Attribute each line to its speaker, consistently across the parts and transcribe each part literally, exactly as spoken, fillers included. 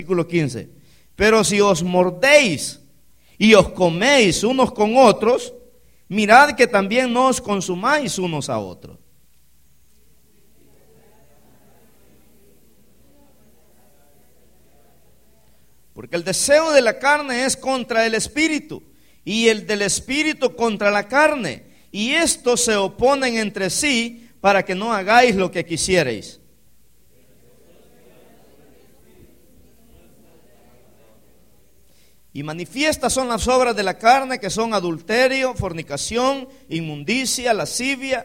Speaker 1: Versículo quince. Pero si os mordéis y os coméis unos con otros, mirad que también no os consumáis unos a otros. Porque el deseo de la carne es contra el espíritu, y el del espíritu contra la carne, y estos se oponen entre sí para que no hagáis lo que quisierais. Y manifiestas son las obras de la carne, que son adulterio, fornicación, inmundicia, lascivia,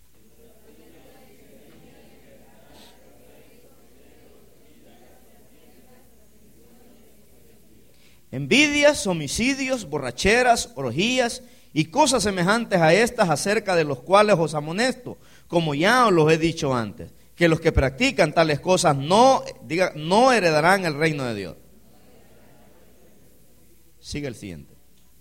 Speaker 1: envidias, homicidios, borracheras, orgías y cosas semejantes a estas, acerca de los cuales os amonesto, como ya os los he dicho antes, que los que practican tales cosas no, diga, no heredarán el reino de Dios. Sigue el siguiente.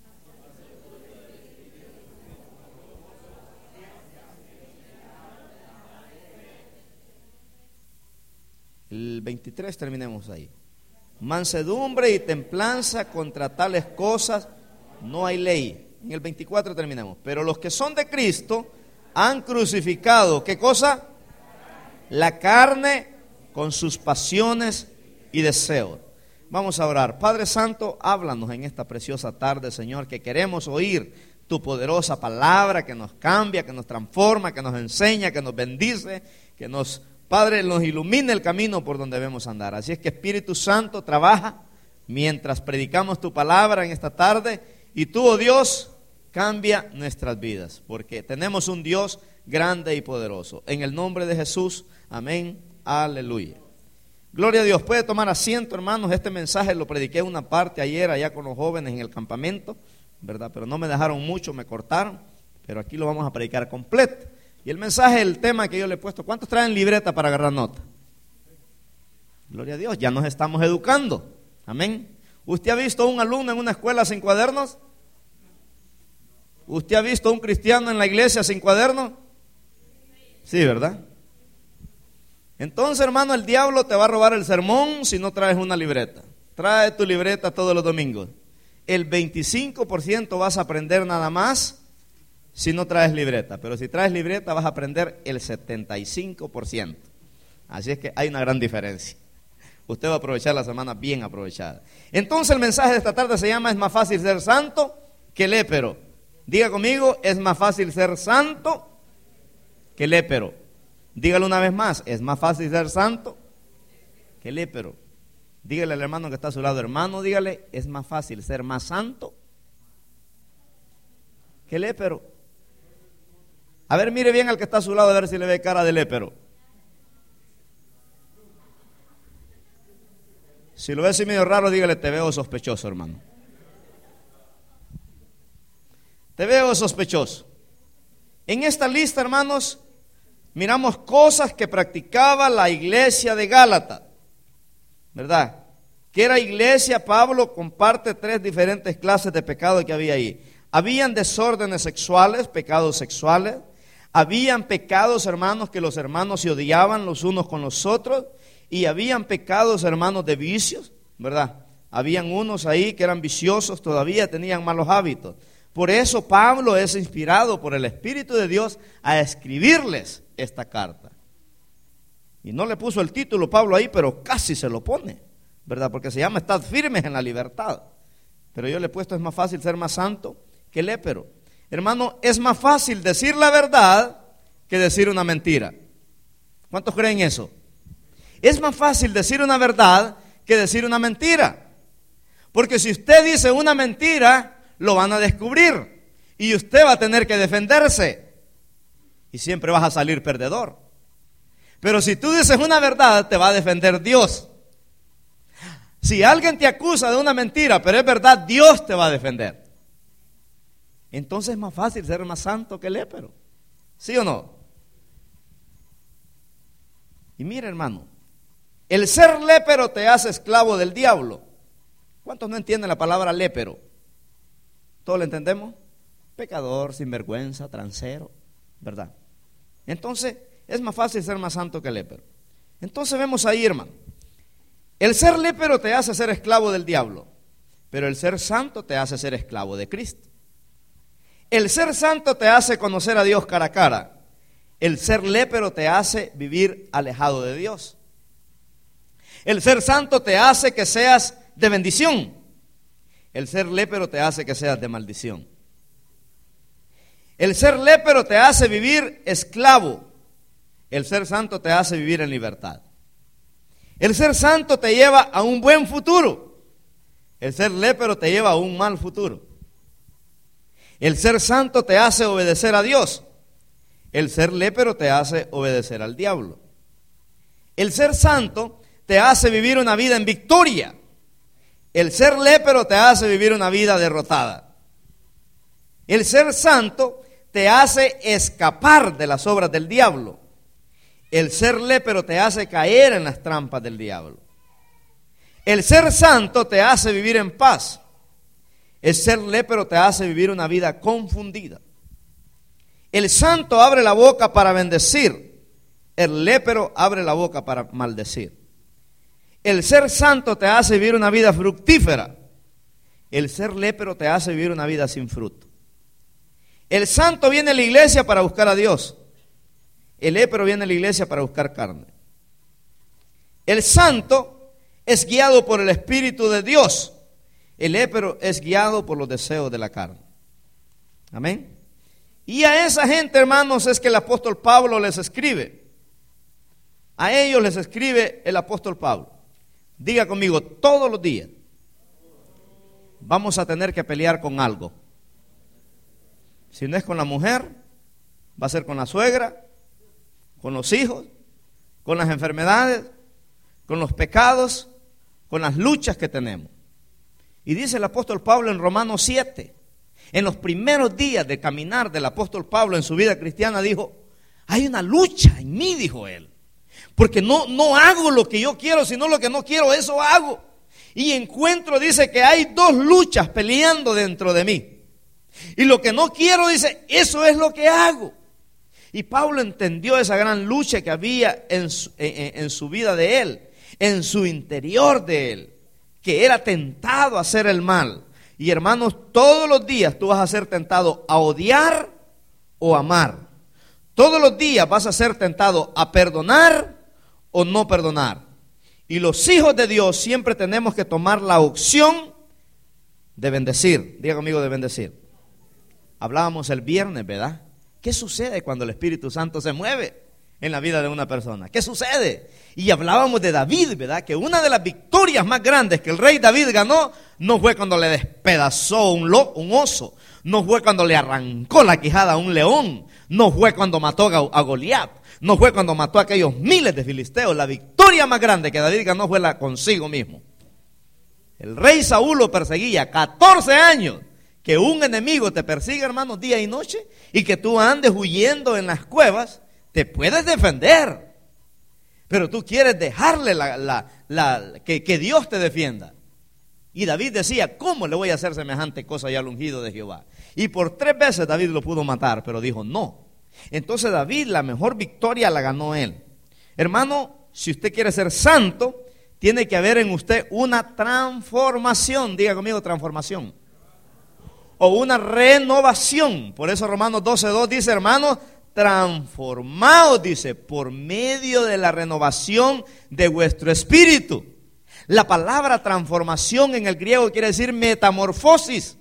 Speaker 1: El veintitrés terminemos ahí. Mansedumbre y templanza, contra tales cosas no hay ley. En el veinticuatro terminemos. Pero los que son de Cristo han crucificado, ¿qué cosa? La carne con sus pasiones y deseos. Vamos a orar. Padre Santo, háblanos en esta preciosa tarde, Señor, que queremos oír tu poderosa palabra que nos cambia, que nos transforma, que nos enseña, que nos bendice, que nos, Padre, nos ilumine el camino por donde debemos andar. Así es que Espíritu Santo, trabaja mientras predicamos tu palabra en esta tarde, y tú, oh Dios, cambia nuestras vidas, porque tenemos un Dios grande y poderoso. En el nombre de Jesús, amén, aleluya. Gloria a Dios. Puede tomar asiento, hermanos. Este mensaje lo prediqué una parte ayer allá con los jóvenes en el campamento, ¿verdad? Pero no me dejaron mucho, me cortaron, pero aquí lo vamos a predicar completo. Y el mensaje, el tema que yo le he puesto, ¿cuántos traen libreta para agarrar nota? Gloria a Dios, ya nos estamos educando, amén. ¿Usted ha visto a un alumno en una escuela sin cuadernos? ¿Usted ha visto a un cristiano en la iglesia sin cuadernos? Sí, ¿verdad? Entonces, hermano, el diablo te va a robar el sermón si no traes una libreta. Trae tu libreta todos los domingos. El veinticinco por ciento vas a aprender nada más si no traes libreta. Pero si traes libreta vas a aprender el setenta y cinco por ciento. Así es que hay una gran diferencia. Usted va a aprovechar la semana bien aprovechada. Entonces el mensaje de esta tarde se llama: es más fácil ser santo que lépero. Diga conmigo: es más fácil ser santo que lépero. Dígalo una vez más: es más fácil ser santo que lépero. Dígale al hermano que está a su lado: hermano, dígale, es más fácil ser más santo que lépero. A ver, mire bien al que está a su lado, a ver si le ve cara de lépero. Si lo ve así medio raro, dígale: te veo sospechoso, hermano. Te veo sospechoso. En esta lista, hermanos, miramos cosas que practicaba la iglesia de Gálatas, ¿verdad? Que era iglesia. Pablo comparte tres diferentes clases de pecado que había ahí. Habían desórdenes sexuales, pecados sexuales. Habían pecados, hermanos, que los hermanos se odiaban los unos con los otros. Y habían pecados, hermanos, de vicios, ¿verdad? Habían unos ahí que eran viciosos, todavía tenían malos hábitos. Por eso Pablo es inspirado por el Espíritu de Dios a escribirles esta carta. Y no le puso el título Pablo ahí, pero casi se lo pone, ¿verdad? Porque se llama: estad firmes en la libertad. Pero yo le he puesto: es más fácil ser más santo que lépero. Hermano, es más fácil decir la verdad que decir una mentira. ¿Cuántos creen eso? Es más fácil decir una verdad que decir una mentira. Porque si usted dice una mentira, lo van a descubrir y usted va a tener que defenderse y siempre vas a salir perdedor. Pero si tú dices una verdad, te va a defender Dios. Si alguien te acusa de una mentira, pero es verdad, Dios te va a defender. Entonces es más fácil ser más santo que lépero. ¿Sí o no? Y mira, hermano, el ser lépero te hace esclavo del diablo. ¿Cuántos no entienden la palabra lépero? ¿Todos lo entendemos? Pecador, sinvergüenza, transero, ¿verdad? Entonces es más fácil ser más santo que lépero. Entonces vemos ahí, hermano, El ser lépero te hace ser esclavo del diablo, pero el ser santo te hace ser esclavo de Cristo. El ser santo te hace conocer a Dios cara a cara. El ser lépero te hace vivir alejado de Dios. El ser santo te hace que seas de bendición. El ser lépero te hace que seas de maldición. El ser lépero te hace vivir esclavo. El ser santo te hace vivir en libertad. El ser santo te lleva a un buen futuro. El ser lépero te lleva a un mal futuro. El ser santo te hace obedecer a Dios. El ser lépero te hace obedecer al diablo. El ser santo te hace vivir una vida en victoria. El ser lépero te hace vivir una vida derrotada. El ser santo te hace escapar de las obras del diablo. El ser lépero te hace caer en las trampas del diablo. El ser santo te hace vivir en paz. El ser lépero te hace vivir una vida confundida. El santo abre la boca para bendecir. El lépero abre la boca para maldecir. El ser santo te hace vivir una vida fructífera. El ser lépero te hace vivir una vida sin fruto. El santo viene a la iglesia para buscar a Dios. El lépero viene a la iglesia para buscar carne. El santo es guiado por el Espíritu de Dios. El lépero es guiado por los deseos de la carne. Amén. Y a esa gente, hermanos, es que el apóstol Pablo les escribe. A ellos les escribe el apóstol Pablo. Diga conmigo, todos los días vamos a tener que pelear con algo. Si no es con la mujer, va a ser con la suegra, con los hijos, con las enfermedades, con los pecados, con las luchas que tenemos. Y dice el apóstol Pablo en Romanos siete, en los primeros días de caminar del apóstol Pablo en su vida cristiana, dijo, hay una lucha en mí, dijo él, porque no, no hago lo que yo quiero, sino lo que no quiero, eso hago. Y encuentro, dice, que hay dos luchas peleando dentro de mí. Y lo que no quiero, dice, eso es lo que hago. Y Pablo entendió esa gran lucha que había en su, en, en su vida de él, en su interior de él, que era tentado a hacer el mal. Y hermanos, todos los días tú vas a ser tentado a odiar o amar. Todos los días vas a ser tentado a perdonar o no perdonar. Y los hijos de Dios siempre tenemos que tomar la opción de bendecir. Diga conmigo, de bendecir. Hablábamos el viernes, ¿verdad? ¿Qué sucede cuando el Espíritu Santo se mueve en la vida de una persona? ¿Qué sucede? Y hablábamos de David, ¿verdad? Que una de las victorias más grandes que el rey David ganó no fue cuando le despedazó un, lo, un oso, no fue cuando le arrancó la quijada a un león, no fue cuando mató a, a Goliat, no fue cuando mató a aquellos miles de filisteos. La victoria más grande que David ganó fue la consigo mismo. El rey Saúl lo perseguía catorce años. Que un enemigo te persiga, hermanos, día y noche, y que tú andes huyendo en las cuevas, te puedes defender. Pero tú quieres dejarle la, la, la, que, que Dios te defienda. Y David decía, ¿cómo le voy a hacer semejante cosa ya al ungido de Jehová? Y por tres veces David lo pudo matar, pero dijo no. Entonces David, la mejor victoria la ganó él. Hermano, si usted quiere ser santo, tiene que haber en usted una transformación. Diga conmigo, transformación. O una renovación. Por eso Romanos doce dos dice, hermanos, transformados, dice, por medio de la renovación de vuestro espíritu. La palabra transformación en el griego quiere decir metamorfosis.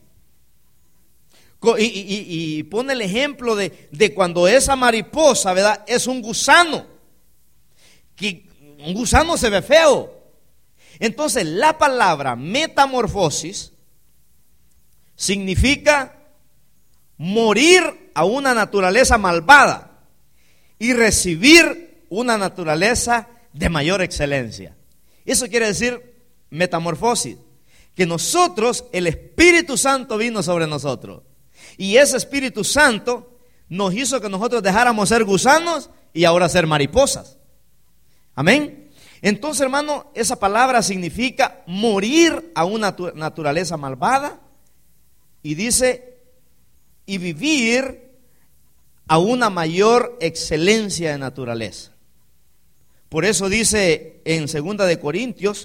Speaker 1: Y, y, y pone el ejemplo de, de cuando esa mariposa, ¿verdad?, es un gusano. Que un gusano se ve feo. Entonces la palabra metamorfosis significa morir a una naturaleza malvada y recibir una naturaleza de mayor excelencia. Eso quiere decir metamorfosis, que nosotros, el Espíritu Santo vino sobre nosotros. Y ese Espíritu Santo nos hizo que nosotros dejáramos ser gusanos y ahora ser mariposas. Amén. Entonces, hermano, esa palabra significa morir a una naturaleza malvada. Y dice, y vivir a una mayor excelencia de naturaleza. Por eso dice en segunda de Corintios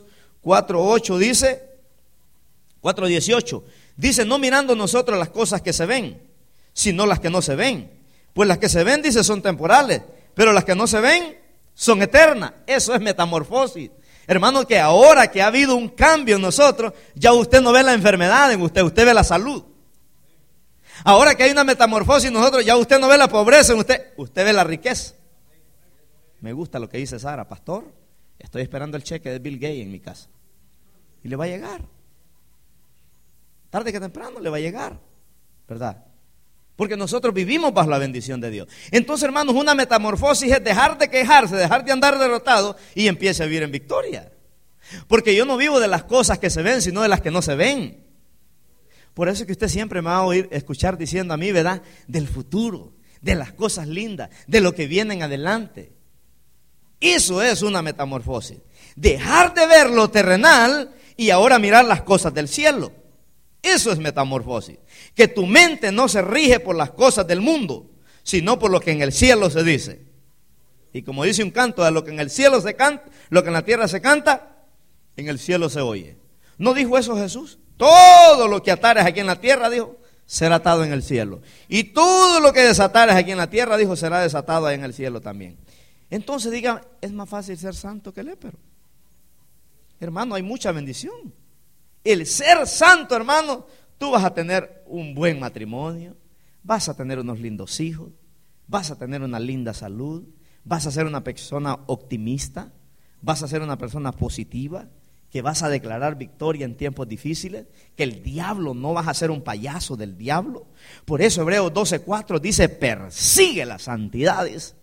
Speaker 1: cuatro ocho dice, cuatro dieciocho, dice, no mirando nosotros las cosas que se ven, sino las que no se ven. Pues las que se ven, dice, son temporales, pero las que no se ven son eternas. Eso es metamorfosis. Hermano, que ahora que ha habido un cambio en nosotros, ya usted no ve la enfermedad en usted, usted ve la salud. Ahora que hay una metamorfosis en nosotros, ya usted no ve la pobreza en usted, usted ve la riqueza. Me gusta lo que dice Sara, pastor, estoy esperando el cheque de Bill Gates en mi casa. Y le va a llegar. Tarde que temprano le va a llegar, ¿verdad? Porque nosotros vivimos bajo la bendición de Dios. Entonces, hermanos, una metamorfosis es dejar de quejarse, dejar de andar derrotado y empiece a vivir en victoria. Porque yo no vivo de las cosas que se ven, sino de las que no se ven. Por eso es que usted siempre me va a oír escuchar diciendo a mí, ¿verdad? Del futuro, de las cosas lindas, de lo que viene en adelante. Eso es una metamorfosis. Dejar de ver lo terrenal y ahora mirar las cosas del cielo. Eso es metamorfosis. Que tu mente no se rige por las cosas del mundo, sino por lo que en el cielo se dice. Y como dice un canto, de lo que en el cielo se canta, lo que en la tierra se canta, en el cielo se oye. ¿No dijo eso Jesús? Todo lo que atares aquí en la tierra, dijo, será atado en el cielo. Y todo lo que desatares aquí en la tierra, dijo, será desatado ahí en el cielo también. Entonces diga, es más fácil ser santo que lépero. Hermano, hay mucha bendición. El ser santo, hermano, tú vas a tener un buen matrimonio, vas a tener unos lindos hijos, vas a tener una linda salud, vas a ser una persona optimista, vas a ser una persona positiva, que vas a declarar victoria en tiempos difíciles, que el diablo no vas a ser un payaso del diablo. Por eso Hebreos doce cuatro dice, persigue la santidad, dice.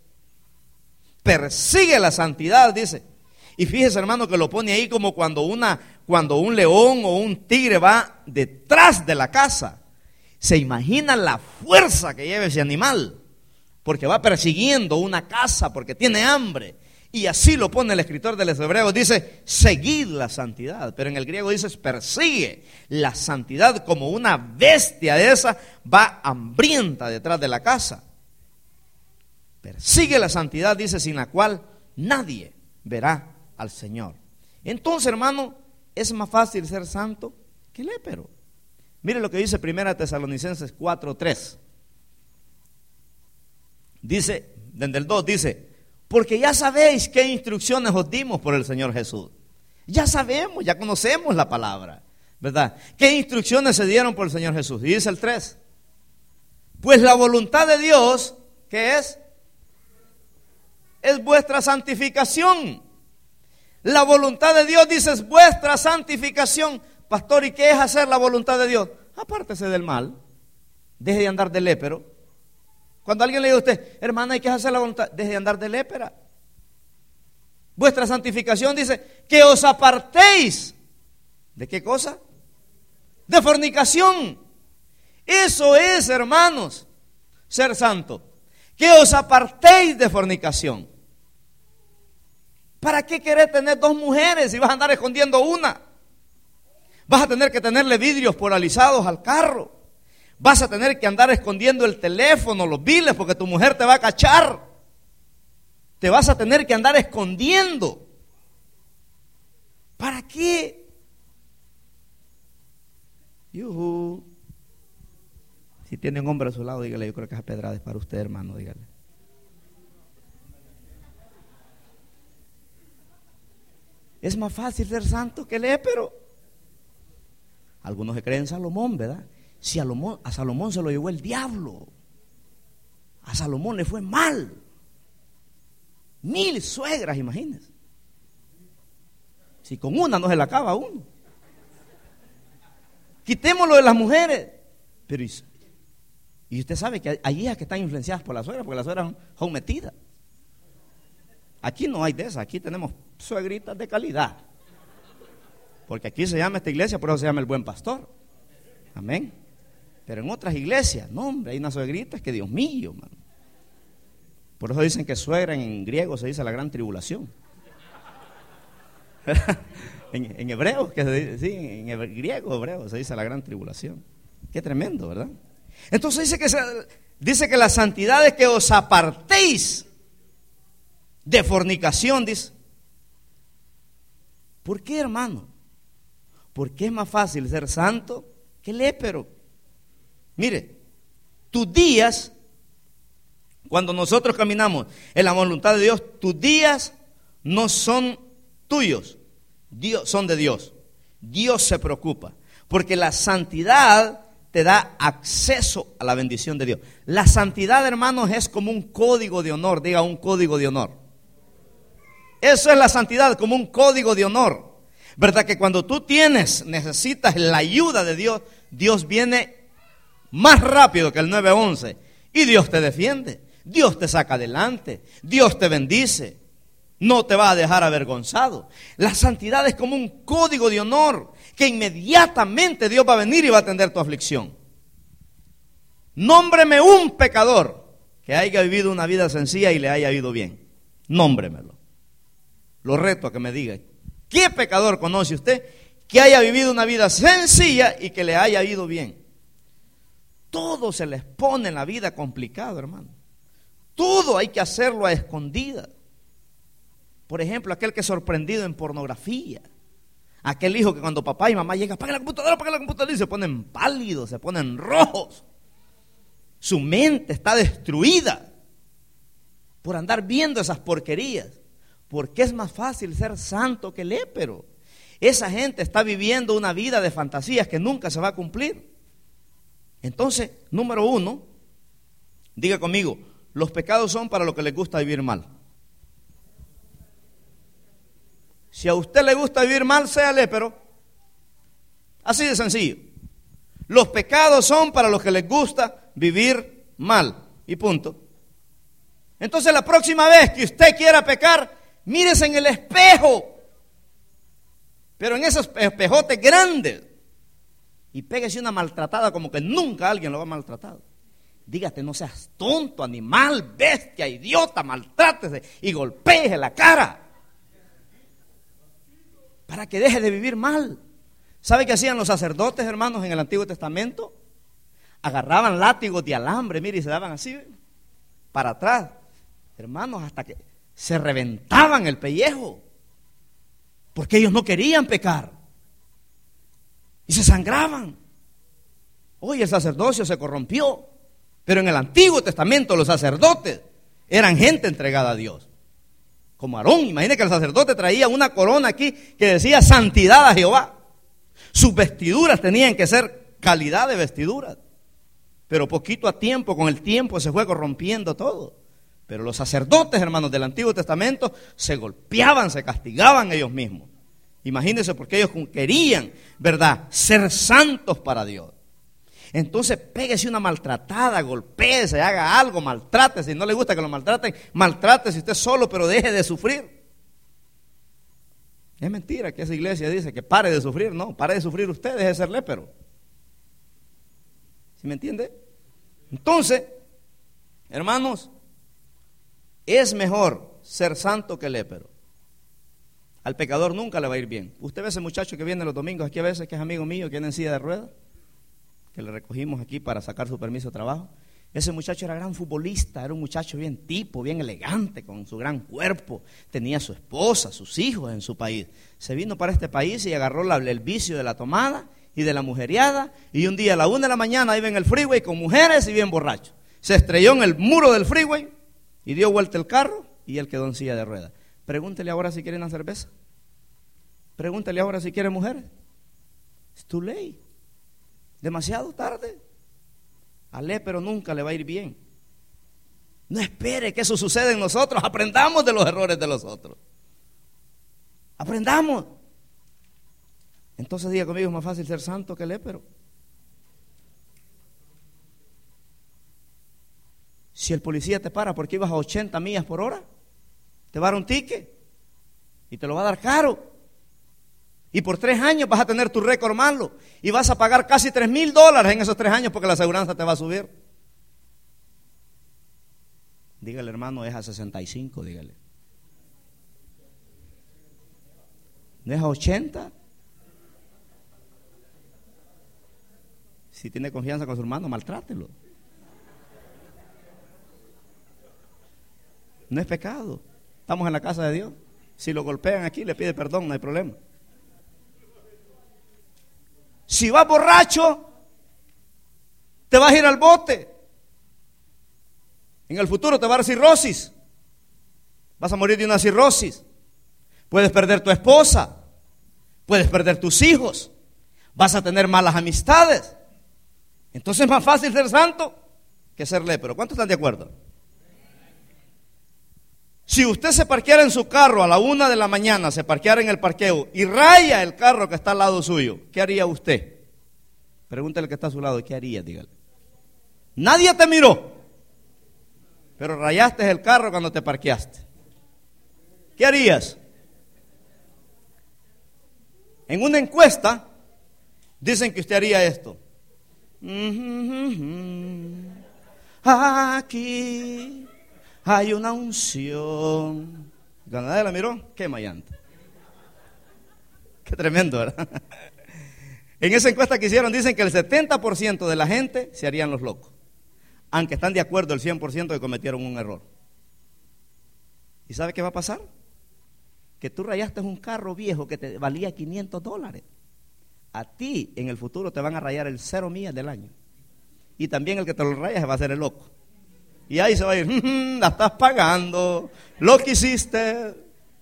Speaker 1: Persigue la santidad, dice. Y fíjese, hermano, que lo pone ahí como cuando una, cuando un león o un tigre va detrás de la caza. Se imagina la fuerza que lleva ese animal, porque va persiguiendo una caza, porque tiene hambre. Y así lo pone el escritor de los Hebreos, dice, seguid la santidad. Pero en el griego dice, persigue la santidad, como una bestia de esa va hambrienta detrás de la caza. Persigue la santidad, dice, sin la cual nadie verá al Señor. Entonces, hermano, es más fácil ser santo que lépero. Mire lo que dice Primera Tesalonicenses cuatro tres. Dice, desde el dos dice, porque ya sabéis qué instrucciones os dimos por el Señor Jesús. Ya sabemos, ya conocemos la palabra, ¿verdad? ¿Qué instrucciones se dieron por el Señor Jesús? Y dice el tres, pues la voluntad de Dios, ¿qué es? Es vuestra santificación. La voluntad de Dios, dice, es vuestra santificación. Pastor, ¿y qué es hacer la voluntad de Dios? Apártese del mal, deje de andar de lépero. Cuando alguien le dice a usted, hermana, ¿y qué es hacer la voluntad? Deje de andar de lépera. Vuestra santificación dice, que os apartéis. ¿De qué cosa? De fornicación. Eso es, hermanos, ser santo. Que os apartéis de fornicación. ¿Para qué querer tener dos mujeres si vas a andar escondiendo una? Vas a tener que tenerle vidrios polarizados al carro. Vas a tener que andar escondiendo el teléfono, los biles, porque tu mujer te va a cachar. Te vas a tener que andar escondiendo. ¿Para qué? Yuhu. Si tiene un hombre a su lado, dígale, yo creo que esa pedrada es para usted, hermano, dígale. Es más fácil ser santo que lépero. Algunos se creen Salomón, ¿verdad? Si a Salomón, a Salomón se lo llevó el diablo. A Salomón le fue mal. Mil suegras, imagínense. Si con una no se la acaba a uno. Quitémoslo de las mujeres. Pero y, y usted sabe que hay hijas que están influenciadas por las suegras, porque las suegras son metidas. Aquí no hay de esas, aquí tenemos suegritas de calidad. Porque aquí se llama esta iglesia, por eso se llama el buen pastor. Amén. Pero en otras iglesias, no hombre, hay unas suegritas que Dios mío, mano. Por eso dicen que suegra en griego se dice la gran tribulación. en, en hebreo, que se dice, sí, en hebreo, griego, hebreo, se dice la gran tribulación. Qué tremendo, ¿verdad? Entonces dice que, se, dice que la santidad es que os apartéis de fornicación, dice. ¿Por qué, hermano? Porque es más fácil ser santo que lépero. Mire, tus días, cuando nosotros caminamos en la voluntad de Dios, tus días no son tuyos, Dios, son de Dios. Dios se preocupa, porque la santidad te da acceso a la bendición de Dios. La santidad, hermanos, es como un código de honor. Diga, un código de honor. Eso es la santidad, como un código de honor. ¿Verdad que cuando tú tienes, necesitas la ayuda de Dios, Dios viene más rápido que el nueve once y Dios te defiende, Dios te saca adelante, Dios te bendice, no te va a dejar avergonzado. La santidad es como un código de honor que inmediatamente Dios va a venir y va a atender tu aflicción. Nómbreme un pecador que haya vivido una vida sencilla y le haya ido bien. Nómbremelo. Lo reto a que me diga, ¿qué pecador conoce usted que haya vivido una vida sencilla y que le haya ido bien? Todo se les pone en la vida complicado, hermano. Todo hay que hacerlo a escondidas. Por ejemplo, aquel que es sorprendido en pornografía. Aquel hijo que cuando papá y mamá llegan, apaga la computadora, apaga la computadora, y se ponen pálidos, se ponen rojos. Su mente está destruida por andar viendo esas porquerías. Porque es más fácil ser santo que lépero. Esa gente está viviendo una vida de fantasías que nunca se va a cumplir. Entonces, número uno, diga conmigo, los pecados son para los que les gusta vivir mal. Si a usted le gusta vivir mal, sea lépero. Así de sencillo. Los pecados son para los que les gusta vivir mal. Y punto. Entonces, la próxima vez que usted quiera pecar, mírese en el espejo. Pero en esos espejotes grandes. Y péguese una maltratada como que nunca alguien lo ha maltratado. Dígate, no seas tonto, animal, bestia, idiota, maltrátese y golpee la cara. Para que deje de vivir mal. ¿Sabe qué hacían los sacerdotes, hermanos, en el Antiguo Testamento? Agarraban látigos de alambre, mire, y se daban así, para atrás. Hermanos, hasta que se reventaban el pellejo. Porque ellos no querían pecar. Y se sangraban. Hoy el sacerdocio se corrompió. Pero en el Antiguo Testamento los sacerdotes eran gente entregada a Dios. Como Aarón, imagine que el sacerdote traía una corona aquí que decía santidad a Jehová. Sus vestiduras tenían que ser calidad de vestiduras. Pero poquito a tiempo, con el tiempo se fue corrompiendo todo. Pero los sacerdotes, hermanos, del Antiguo Testamento se golpeaban, se castigaban ellos mismos. Imagínense, porque ellos querían, ¿verdad?, ser santos para Dios. Entonces, péguese una maltratada, golpéese, haga algo, maltrate. Si no le gusta que lo maltraten, maltrate si usted solo, pero deje de sufrir. Es mentira que esa iglesia dice que pare de sufrir. No, pare de sufrir usted, deje de ser lépero. ¿Sí me entiende? Entonces, hermanos, es mejor ser santo que lépero. Al pecador nunca le va a ir bien. Usted ve ese muchacho que viene los domingos aquí a veces, que es amigo mío, que viene en silla de ruedas, que le recogimos aquí para sacar su permiso de trabajo. Ese muchacho era gran futbolista, era un muchacho bien tipo, bien elegante, con su gran cuerpo. Tenía su esposa, sus hijos en su país. Se vino para este país y agarró la, el vicio de la tomada y de la mujeriada. Y un día a la una de la mañana iba en el freeway con mujeres y bien borracho. Se estrelló en el muro del freeway y dio vuelta el carro y él quedó en silla de ruedas. Pregúntele ahora si quiere una cerveza. Pregúntele ahora si quiere mujeres. It's too late. Demasiado tarde. Al lépero nunca le va a ir bien. No espere que eso suceda en nosotros. Aprendamos de los errores de los otros. Aprendamos. Entonces diga conmigo, es más fácil ser santo que lépero. Si el policía te para porque ibas a ochenta millas por hora, te va a dar un ticket y te lo va a dar caro. Y por tres años vas a tener tu récord malo y vas a pagar casi tres mil dólares en esos tres años porque la aseguranza te va a subir. Dígale, hermano, es a sesenta y cinco, dígale. ¿No es a ochenta? Si tiene confianza con su hermano, maltrátelo. No es pecado. Estamos en la casa de Dios. Si lo golpean aquí, le pide perdón, no hay problema. Si vas borracho, te vas a ir al bote. En el futuro te va a dar cirrosis. Vas a morir de una cirrosis. Puedes perder tu esposa. Puedes perder tus hijos. Vas a tener malas amistades. Entonces es más fácil ser santo que ser lépero. ¿Cuántos están de acuerdo? Si usted se parqueara en su carro a la una de la mañana, se parqueara en el parqueo y raya el carro que está al lado suyo, ¿qué haría usted? Pregúntale al que está a su lado, ¿qué haría? Dígale. Nadie te miró, pero rayaste el carro cuando te parqueaste. ¿Qué harías? En una encuesta dicen que usted haría esto. Aquí hay una unción. ¿Nadie la miró? Qué mayanta. Qué tremendo, ¿verdad? En esa encuesta que hicieron dicen que el setenta por ciento de la gente se harían los locos, aunque están de acuerdo el cien por ciento que cometieron un error. ¿Y sabe qué va a pasar? Que tú rayaste un carro viejo que te valía quinientos dólares. A ti en el futuro te van a rayar el cero millas del año. Y también el que te lo raya se va a hacer el loco. Y ahí se va a ir, mmm, la estás pagando, lo que hiciste.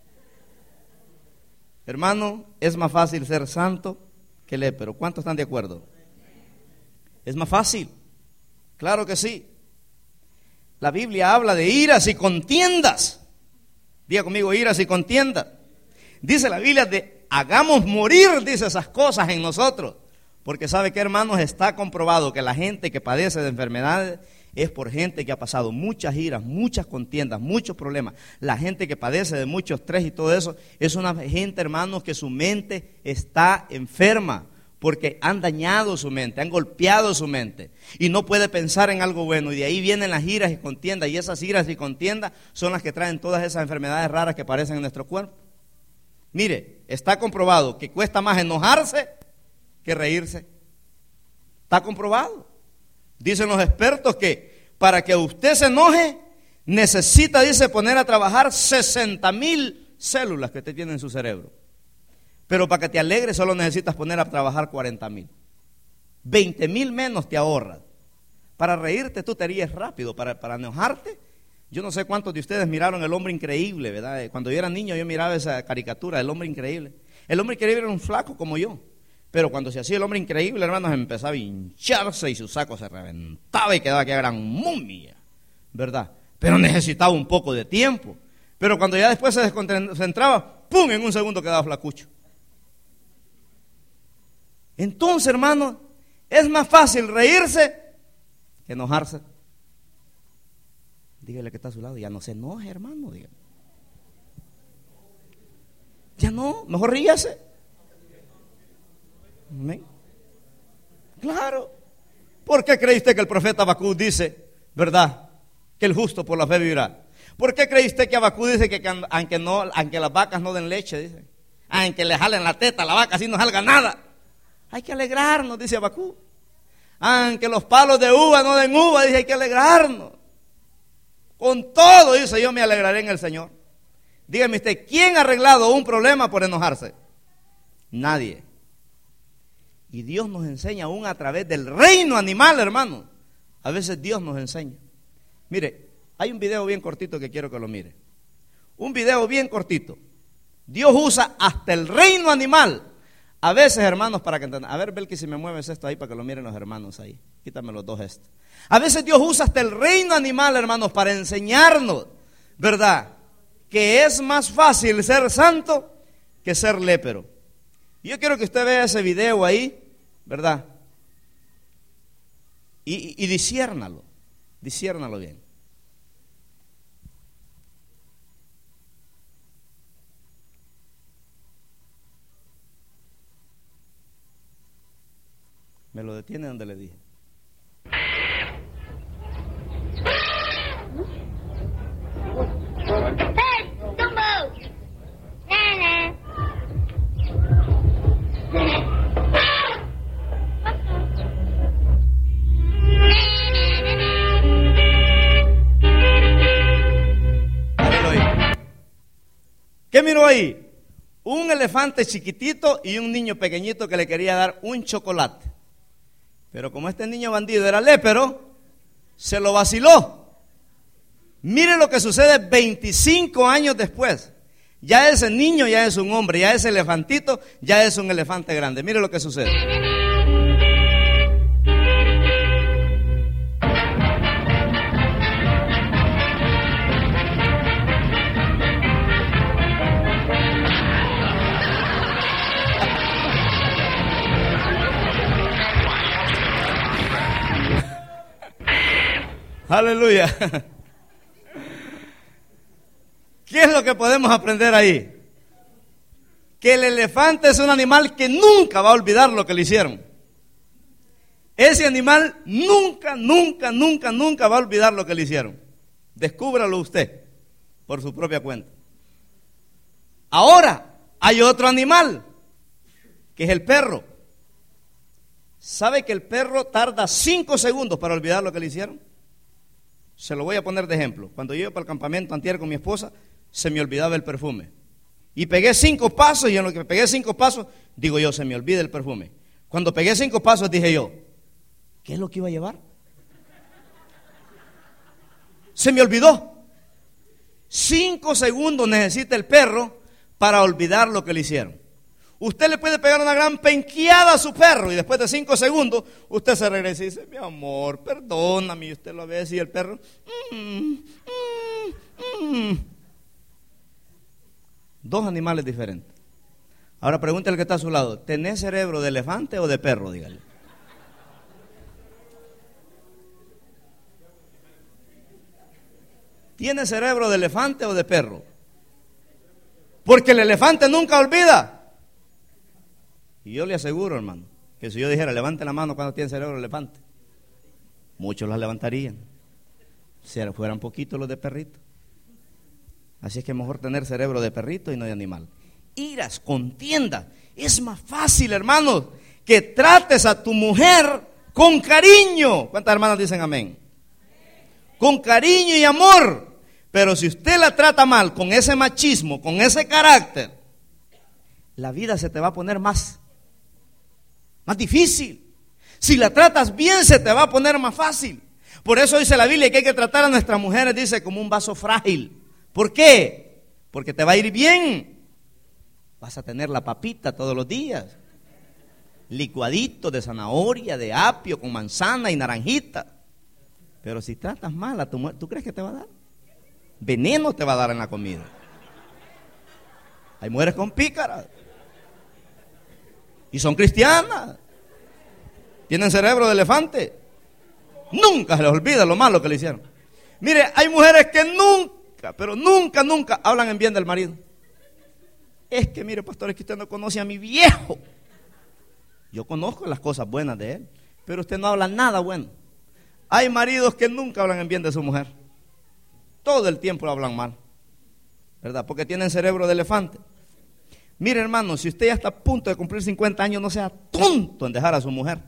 Speaker 1: Hermano, es más fácil ser santo que lépero. ¿Cuántos están de acuerdo? Es más fácil. Claro que sí. La Biblia habla de iras y contiendas. Diga conmigo, iras y contiendas. Dice la Biblia de hagamos morir, dice esas cosas en nosotros. Porque sabe que, hermanos, está comprobado que la gente que padece de enfermedades es por gente que ha pasado muchas iras, muchas contiendas, muchos problemas. La gente que padece de mucho estrés y todo eso es una gente, hermanos, que su mente está enferma porque han dañado su mente, han golpeado su mente y no puede pensar en algo bueno. Y de ahí vienen las iras y contiendas, y esas iras y contiendas son las que traen todas esas enfermedades raras que aparecen en nuestro cuerpo. Mire, está comprobado que cuesta más enojarse que reírse. Está comprobado. Dicen los expertos que para que usted se enoje, necesita, dice, poner a trabajar sesenta mil células que usted tiene en su cerebro. Pero para que te alegres solo necesitas poner a trabajar cuarenta mil. veinte mil menos te ahorras. Para reírte tú te ríes rápido, para, para enojarte. Yo no sé cuántos de ustedes miraron El Hombre Increíble, ¿verdad? Cuando yo era niño yo miraba esa caricatura, El Hombre Increíble. El Hombre Increíble era un flaco como yo. Pero cuando se hacía el hombre increíble, hermanos, empezaba a hincharse y su saco se reventaba y quedaba aquella gran momia, ¿verdad? Pero necesitaba un poco de tiempo. Pero cuando ya después se desconcentraba, ¡pum!, en un segundo quedaba flacucho. Entonces, hermanos, es más fácil reírse que enojarse. Dígale que está a su lado, ya no se enoje, hermano, dígale. Ya no, mejor ríase. ¿Amén? Claro. ¿Por qué cree usted que el profeta Habacuc dice, verdad, que el justo por la fe vivirá? ¿Por qué cree usted que Habacuc dice que aunque, no, aunque las vacas no den leche, dice, aunque le jalen la teta a la vaca, así no salga nada? Hay que alegrarnos, dice Habacuc. Aunque los palos de uva no den uva, dice, hay que alegrarnos. Con todo, dice, yo me alegraré en el Señor. Dígame usted, ¿quién ha arreglado un problema por enojarse? Nadie. Y Dios nos enseña aún a través del reino animal, hermano. A veces Dios nos enseña. Mire, hay un video bien cortito que quiero que lo mire. Un video bien cortito. Dios usa hasta el reino animal. A veces, hermanos, para que entendan. A ver, Belki, si me mueves esto ahí para que lo miren los hermanos ahí. Quítame los dos estos. A veces Dios usa hasta el reino animal, hermanos, para enseñarnos, ¿verdad?, que es más fácil ser santo que ser lépero. Yo quiero que usted vea ese video ahí, ¿verdad? Y, y, y disciérnalo, disciérnalo bien. Me lo detiene donde le dije.
Speaker 2: Hey, don't move. Nana.
Speaker 1: ¿Qué miró ahí? un elefante chiquitito y un niño pequeñito que le quería dar un chocolate. Pero como este niño bandido era lépero, se lo vaciló. Mire lo que sucede veinticinco años después. Ya ese niño ya es un hombre, ya ese elefantito ya es un elefante grande. Mire lo que sucede. Aleluya. ¿Qué es lo que podemos aprender ahí? Que el elefante es un animal que nunca va a olvidar lo que le hicieron. Ese animal nunca, nunca, nunca, nunca va a olvidar lo que le hicieron. Descúbralo usted por su propia cuenta. Ahora hay otro animal, que es el perro. ¿Sabe que el perro tarda cinco segundos para olvidar lo que le hicieron? Se lo voy a poner de ejemplo. Cuando yo iba para el campamento antier con mi esposa, se me olvidaba el perfume. Y pegué cinco pasos, y en lo que pegué cinco pasos, digo yo, se me olvida el perfume. Cuando pegué cinco pasos, dije yo, ¿qué es lo que iba a llevar? Se me olvidó. Cinco segundos necesita el perro para olvidar lo que le hicieron. Usted le puede pegar una gran penqueada a su perro y después de cinco segundos usted se regresa y dice, mi amor, perdóname. Y usted lo ve así y el perro, mm, mm, mm. Dos animales diferentes. Ahora pregúntale al que está a su lado, ¿tenés cerebro de elefante o de perro? Dígale. ¿Tiene cerebro de elefante o de perro? Porque el elefante nunca olvida. Y yo le aseguro, hermano, que si yo dijera, levante la mano cuando tiene cerebro de elefante, muchos la levantarían. Si fueran poquitos los de perrito. Así es que es mejor tener cerebro de perrito y no de animal. Iras, contiendas. Es más fácil, hermanos, que trates a tu mujer con cariño. ¿Cuántas hermanas dicen amén? Con cariño y amor. Pero si usted la trata mal, con ese machismo, con ese carácter, la vida se te va a poner más más difícil. Si la tratas bien, se te va a poner más fácil. Por eso dice la Biblia que hay que tratar a nuestras mujeres, dice, como un vaso frágil. ¿Por qué? Porque te va a ir bien. Vas a tener la papita todos los días, licuadito de zanahoria, de apio, con manzana y naranjita. Pero si tratas mal a tu mujer, ¿tú crees que te va a dar? Veneno te va a dar en la comida. Hay mujeres con pícaras y son cristianas, tienen cerebro de elefante, nunca se les olvida lo malo que le hicieron. Mire, hay mujeres que nunca, pero nunca, nunca hablan en bien del marido. Es que, mire, pastor, es que usted no conoce a mi viejo. Yo conozco las cosas buenas de él, pero usted no habla nada bueno. Hay maridos que nunca hablan en bien de su mujer, todo el tiempo lo hablan mal, ¿verdad? Porque tienen cerebro de elefante. Mire, hermano, si usted ya está a punto de cumplir cincuenta años, no sea tonto en dejar a su mujer.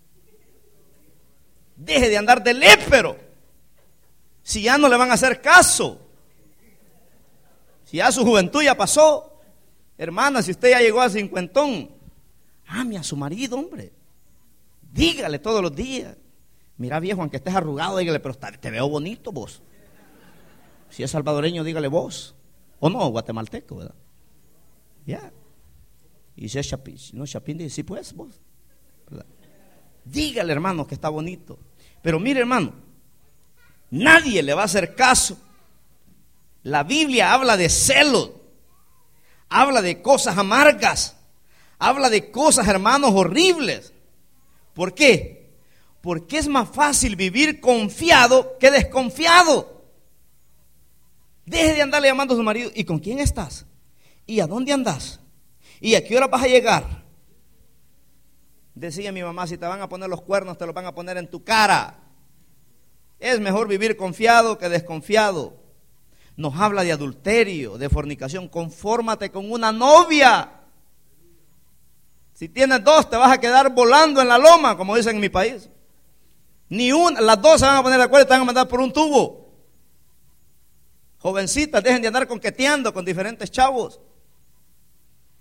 Speaker 1: Deje de andar de lépero. Si ya no le van a hacer caso, si ya su juventud ya pasó, hermana, si usted ya llegó a cincuentón, ame a su marido, hombre. Dígale todos los días, mira, viejo, aunque estés arrugado, dígale, pero te veo bonito vos. Si es salvadoreño, dígale vos. O no, guatemalteco, ¿verdad? Ya. Y si es chapín, no chapín, dice, sí, pues vos, ¿verdad? Dígale, hermano, que está bonito. Pero mire, hermano, nadie le va a hacer caso. La Biblia habla de celos, habla de cosas amargas, habla de cosas, hermanos, horribles. ¿Por qué? Porque es más fácil vivir confiado que desconfiado. Deje de andarle llamando a su marido. ¿Y con quién estás? ¿Y a dónde andas? ¿Y a qué hora vas a llegar? Decía mi mamá, si te van a poner los cuernos, te los van a poner en tu cara. Es mejor vivir confiado que desconfiado. Nos habla de adulterio, de fornicación. Confórmate con una novia. Si tienes dos, te vas a quedar volando en la loma, como dicen en mi país. Ni una, las dos se van a poner de acuerdo y te van a mandar por un tubo. Jovencitas, dejen de andar coqueteando con diferentes chavos.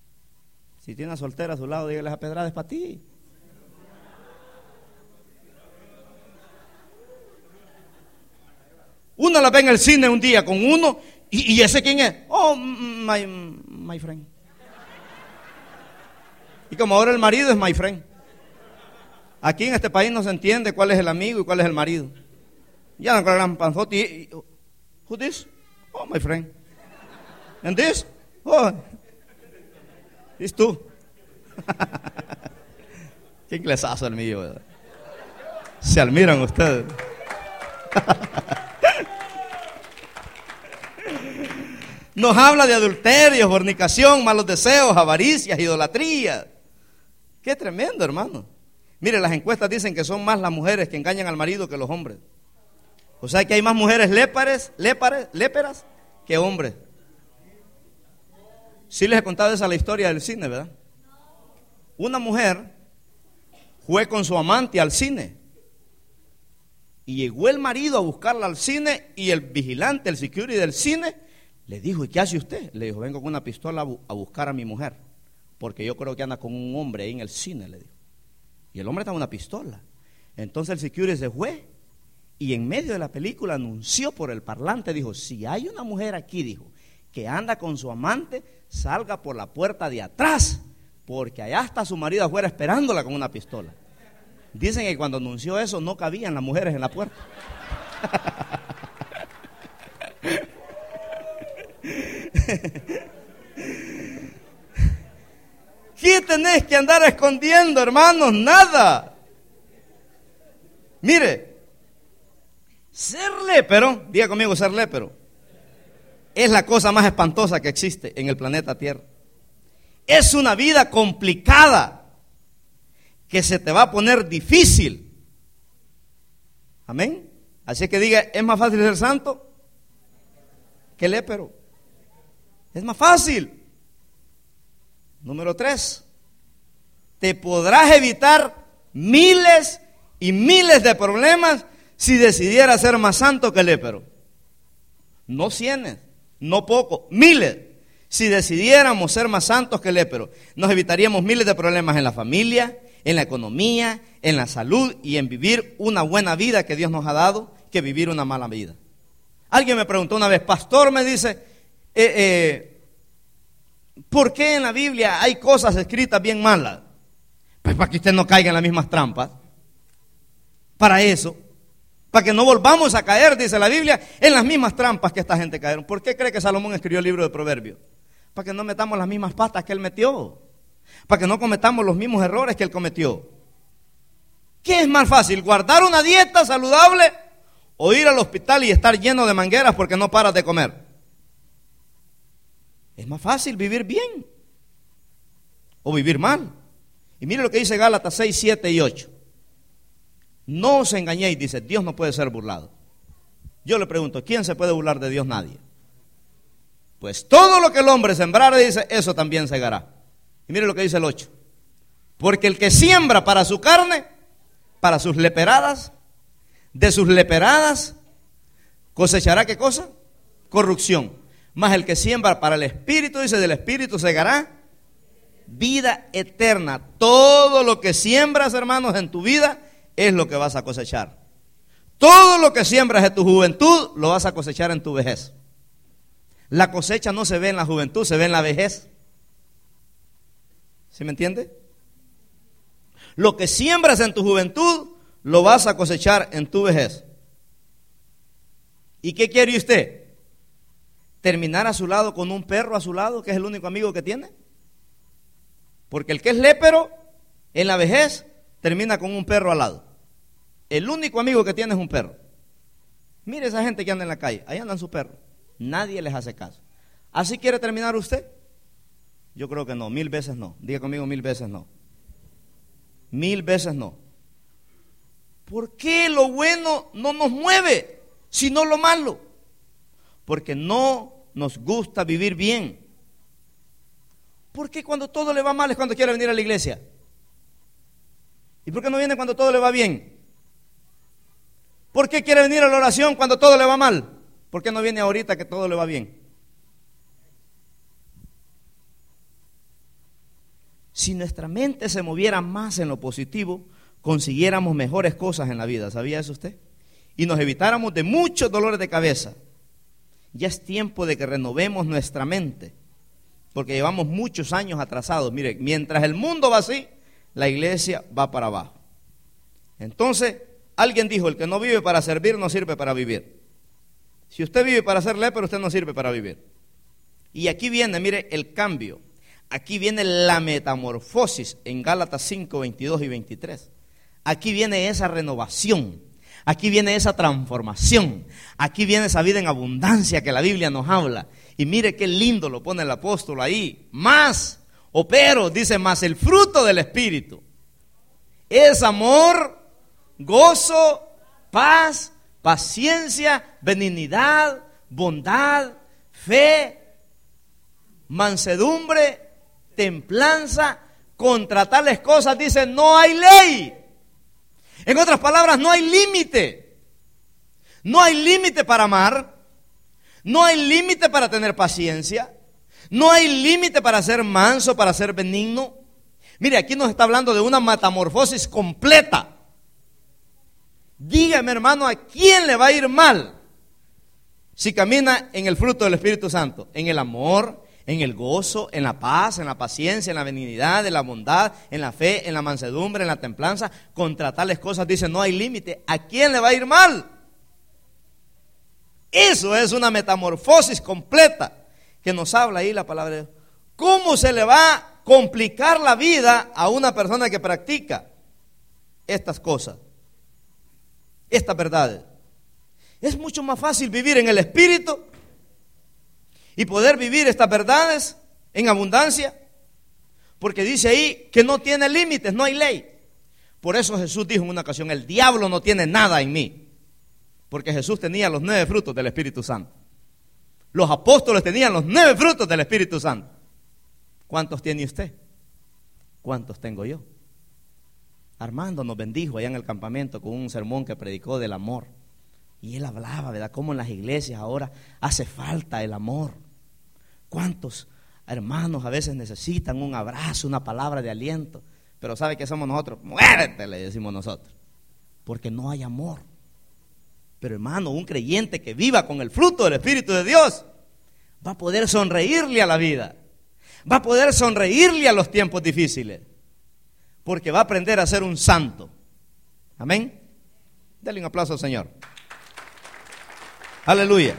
Speaker 1: Si tiene una soltera a su lado, dígale, esa pedrada es para ti. Uno la ve en el cine un día con uno, y, y ese quién es, oh, my, my friend. Y como ahora el marido es my friend. Aquí en este país no se entiende cuál es el amigo y cuál es el marido. Ya no con la gran panzota y, y who this? Oh, my friend. And this? Oh, this tú. Qué inglesazo el mío, ¿verdad? Se admiran ustedes. Nos habla de adulterio, fornicación, malos deseos, avaricias, idolatría. Qué tremendo, hermano. Mire, las encuestas dicen que son más las mujeres que engañan al marido que los hombres. O sea que hay más mujeres lépares, lépares, léperas que hombres. Sí les he contado esa la historia del cine, ¿verdad? Una mujer fue con su amante al cine. Y llegó el marido a buscarla al cine y el vigilante, el security del cine, le dijo, ¿y qué hace usted? Le dijo, vengo con una pistola a, bu- a buscar a mi mujer, porque yo creo que anda con un hombre ahí en el cine, le dijo. Y el hombre estaba con una pistola. Entonces el security se fue y en medio de la película anunció por el parlante, dijo, si hay una mujer aquí, dijo, que anda con su amante, salga por la puerta de atrás, porque allá está su marido afuera esperándola con una pistola. Dicen que cuando anunció eso no cabían las mujeres en la puerta. ¿Qué tenés que andar escondiendo, hermanos? Nada. Mire, ser lépero, diga conmigo, ser lépero, es la cosa más espantosa que existe en el planeta Tierra. Es una vida complicada que se te va a poner difícil. Amén. Así que diga, ¿es más fácil ser santo que lépero? Es más fácil. Número tres, te podrás evitar miles y miles de problemas si decidieras ser más santo que lépero. No cientos, no poco, miles. Si decidiéramos ser más santos que lépero, nos evitaríamos miles de problemas en la familia, en la economía, en la salud y en vivir una buena vida que Dios nos ha dado, que vivir una mala vida. Alguien me preguntó una vez, pastor, me dice, eh, eh, ¿por qué en la Biblia hay cosas escritas bien malas? Pues para que usted no caiga en las mismas trampas. Para eso, para que no volvamos a caer, dice la Biblia, en las mismas trampas que esta gente cayeron. ¿Por qué cree que Salomón escribió el libro de Proverbios? Para que no metamos las mismas patas que él metió. Para que no cometamos los mismos errores que él cometió. ¿Qué es más fácil? ¿Guardar una dieta saludable o ir al hospital y estar lleno de mangueras porque no paras de comer? Es más fácil vivir bien o vivir mal. Y mire lo que dice Gálatas seis, siete y ocho. No os engañéis, dice, Dios no puede ser burlado. Yo le pregunto, ¿quién se puede burlar de Dios? Nadie. Pues todo lo que el hombre sembrare, dice, eso también segará. Y mire lo que dice el ocho. Porque el que siembra para su carne, para sus leperadas, de sus leperadas, cosechará ¿qué cosa? Corrupción. Mas el que siembra para el espíritu, dice, del espíritu segará vida eterna. Todo lo que siembras, hermanos, en tu vida es lo que vas a cosechar. Todo lo que siembras en tu juventud lo vas a cosechar en tu vejez. La cosecha no se ve en la juventud, se ve en la vejez. ¿Sí me entiende? Lo que siembras en tu juventud lo vas a cosechar en tu vejez. ¿Y qué quiere usted? ¿Terminar a su lado con un perro a su lado, que es el único amigo que tiene? Porque el que es lépero en la vejez termina con un perro al lado. El único amigo que tiene es un perro. Mire esa gente que anda en la calle, ahí andan sus perros. Nadie les hace caso. ¿Así quiere terminar usted? Yo creo que no, mil veces no. Diga conmigo, mil veces no. Mil veces no. ¿Por qué lo bueno no nos mueve, sino lo malo? Porque no nos gusta vivir bien. ¿Por qué cuando todo le va mal es cuando quiere venir a la iglesia? ¿Y por qué no viene cuando todo le va bien? ¿Por qué quiere venir a la oración cuando todo le va mal? ¿Por qué no viene ahorita que todo le va bien? Si nuestra mente se moviera más en lo positivo, consiguiéramos mejores cosas en la vida. ¿Sabía eso usted? Y nos evitáramos de muchos dolores de cabeza. Ya es tiempo de que renovemos nuestra mente, porque llevamos muchos años atrasados. Mire, mientras el mundo va así, la iglesia va para abajo. Entonces, alguien dijo, el que no vive para servir no sirve para vivir. Si usted vive para ser lépero, usted no sirve para vivir. Y aquí viene, mire, el cambio. Aquí viene la metamorfosis en Gálatas cinco, veintidós y veintitrés. Aquí viene esa renovación. Aquí viene esa transformación. Aquí viene esa vida en abundancia que la Biblia nos habla. Y mire qué lindo lo pone el apóstol ahí. Más, o pero, dice más, el fruto del Espíritu es amor, gozo, paz, paciencia, benignidad, bondad, fe, mansedumbre, templanza. Contra tales cosas, dice, no hay ley. En otras palabras, no hay límite. No hay límite para amar. No hay límite para tener paciencia. No hay límite para ser manso, para ser benigno. Mire, aquí nos está hablando de una metamorfosis completa. Dígame, hermano, ¿a quién le va a ir mal si camina en el fruto del Espíritu Santo? En el amor, en el gozo, en la paz, en la paciencia, en la benignidad, en la bondad, en la fe, en la mansedumbre, en la templanza. Contra tales cosas dice, no hay límite. ¿A quién le va a ir mal? Eso es una metamorfosis completa que nos habla ahí la palabra de Dios. ¿Cómo se le va a complicar la vida a una persona que practica estas cosas, estas verdades? Es mucho más fácil vivir en el Espíritu y poder vivir estas verdades en abundancia, porque dice ahí que no tiene límites, no hay ley. Por eso Jesús dijo en una ocasión, el diablo no tiene nada en mí, porque Jesús tenía los nueve frutos del Espíritu Santo. Los apóstoles tenían los nueve frutos del Espíritu Santo. ¿Cuántos tiene usted? ¿Cuántos tengo yo? Armando nos bendijo allá en el campamento con un sermón que predicó del amor. Y él hablaba, ¿verdad? Cómo en las iglesias ahora hace falta el amor. ¿Cuántos hermanos a veces necesitan un abrazo, una palabra de aliento? Pero ¿sabe qué somos nosotros? Muérete, le decimos nosotros. Porque no hay amor. Pero hermano, un creyente que viva con el fruto del Espíritu de Dios va a poder sonreírle a la vida. Va a poder sonreírle a los tiempos difíciles. Porque va a aprender a ser un santo. Amén. Dale un aplauso al Señor. Aleluya.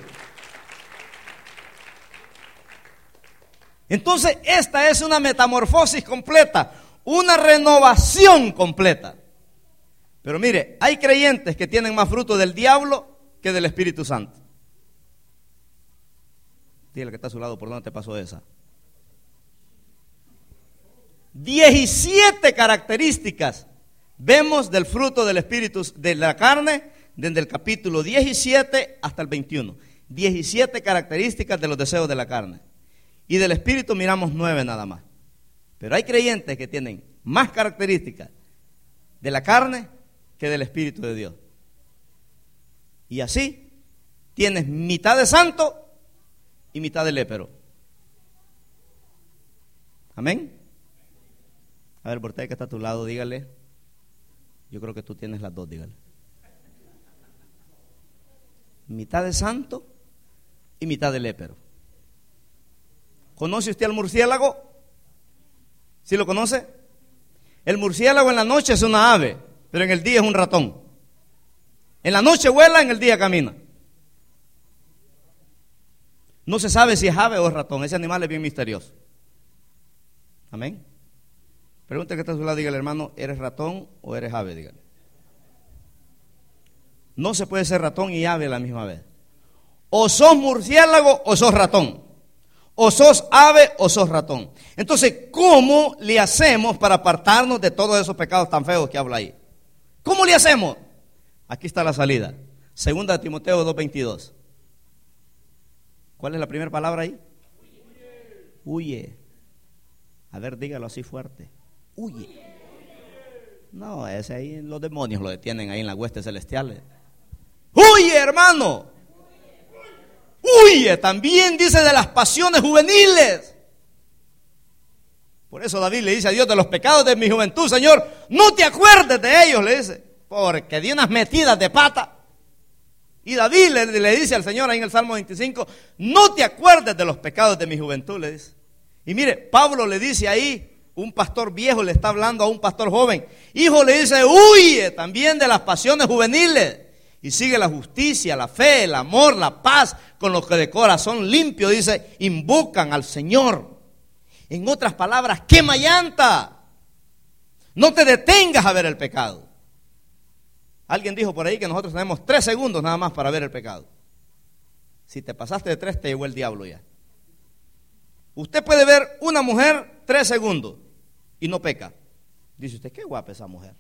Speaker 1: Entonces, esta es una metamorfosis completa, una renovación completa. Pero mire, hay creyentes que tienen más fruto del diablo que del Espíritu Santo. Dígale que está a su lado, ¿por dónde te pasó esa? diecisiete características vemos del fruto del Espíritu de la carne, desde el capítulo diecisiete hasta el veintiuno. diecisiete características de los deseos de la carne. Y del Espíritu miramos nueve nada más. Pero hay creyentes que tienen más características de la carne que del Espíritu de Dios. Y así tienes mitad de santo y mitad de lépero. Amén. A ver, por usted que está a tu lado, dígale. Yo creo que tú tienes las dos, dígale. Mitad de santo y mitad de lépero. ¿Conoce usted al murciélago? ¿Sí lo conoce? El murciélago en la noche es una ave, pero en el día es un ratón. En la noche vuela, en el día camina. No se sabe si es ave o es ratón. Ese animal es bien misterioso. Amén. Pregúntale que está a su lado, dígale, hermano, ¿eres ratón o eres ave? Dígale. No se puede ser ratón y ave a la misma vez. O sos murciélago o sos ratón. O sos ave o sos ratón. Entonces, ¿cómo le hacemos para apartarnos de todos esos pecados tan feos que habla ahí? ¿Cómo le hacemos? Aquí está la salida. Segunda de Timoteo dos veintidós. ¿Cuál es la primera palabra ahí? Huye. Huye. A ver, dígalo así fuerte. Huye. No, ese ahí los demonios lo detienen ahí en las huestes celestiales. Huye, hermano. Huye. También dice de las pasiones juveniles. Por eso David le dice a Dios: de los pecados de mi juventud, Señor, no te acuerdes de ellos, le dice, porque di unas metidas de pata. Y David le, le dice al Señor ahí en el Salmo veinticinco: no te acuerdes de los pecados de mi juventud, le dice. Y mire, Pablo le dice ahí, un pastor viejo le está hablando a un pastor joven: hijo, le dice, huye también de las pasiones juveniles y sigue la justicia, la fe, el amor, la paz, con los que de corazón limpio, dice, invocan al Señor. En otras palabras, quema llanta. No te detengas a ver el pecado. Alguien dijo por ahí que nosotros tenemos tres segundos nada más para ver el pecado. Si te pasaste de tres, te llevó el diablo ya. Usted puede ver una mujer tres segundos y no peca. Dice usted: qué guapa esa mujer.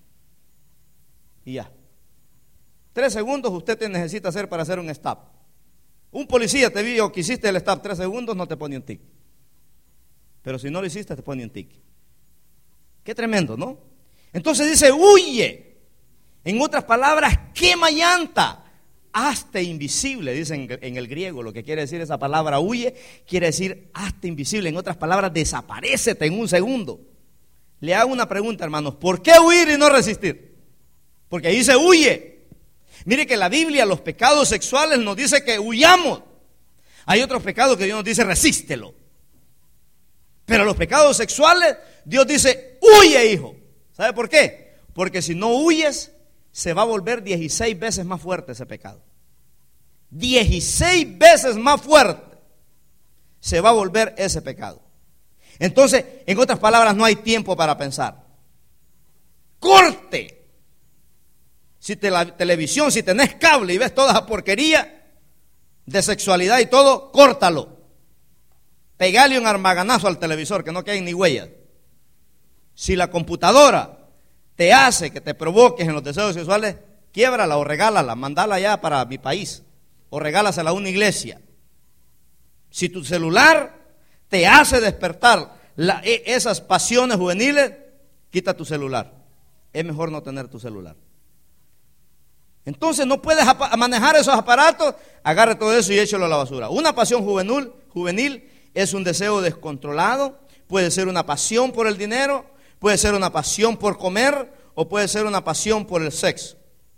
Speaker 1: Y ya. Tres segundos usted te necesita hacer para hacer un stop. Un policía te vio que hiciste el stop tres segundos, no te pone un tic. Pero si no lo hiciste, te pone un tic. Qué tremendo, ¿no? Entonces dice: huye. En otras palabras, quema llanta. Hazte invisible, dice en, en el griego. Lo que quiere decir esa palabra huye, quiere decir hazte invisible. En otras palabras, desaparécete en un segundo. Le hago una pregunta, hermanos: ¿por qué huir y no resistir? Porque ahí se huye. Mire que la Biblia, los pecados sexuales nos dice que huyamos. Hay otros pecados que Dios nos dice: resístelo. Pero los pecados sexuales, Dios dice: huye, hijo. ¿Sabe por qué? Porque si no huyes, se va a volver dieciséis veces más fuerte ese pecado. dieciséis veces más fuerte se va a volver ese pecado. Entonces, en otras palabras, no hay tiempo para pensar. Corte. Si te la televisión, si tenés cable y ves toda esa porquería de sexualidad y todo, córtalo. Pegale un armaganazo al televisor, que no queden ni huellas. Si la computadora te hace que te provoques en los deseos sexuales, quiébrala o regálala, mandala ya para mi país, o regálasela a una iglesia. Si tu celular te hace despertar la, esas pasiones juveniles, quita tu celular. Es mejor no tener tu celular. Entonces no puedes manejar esos aparatos, agarre todo eso y échalo a la basura. Una pasión juvenil, juvenil es un deseo descontrolado, puede ser una pasión por el dinero, puede ser una pasión por comer o puede ser una pasión por el sexo.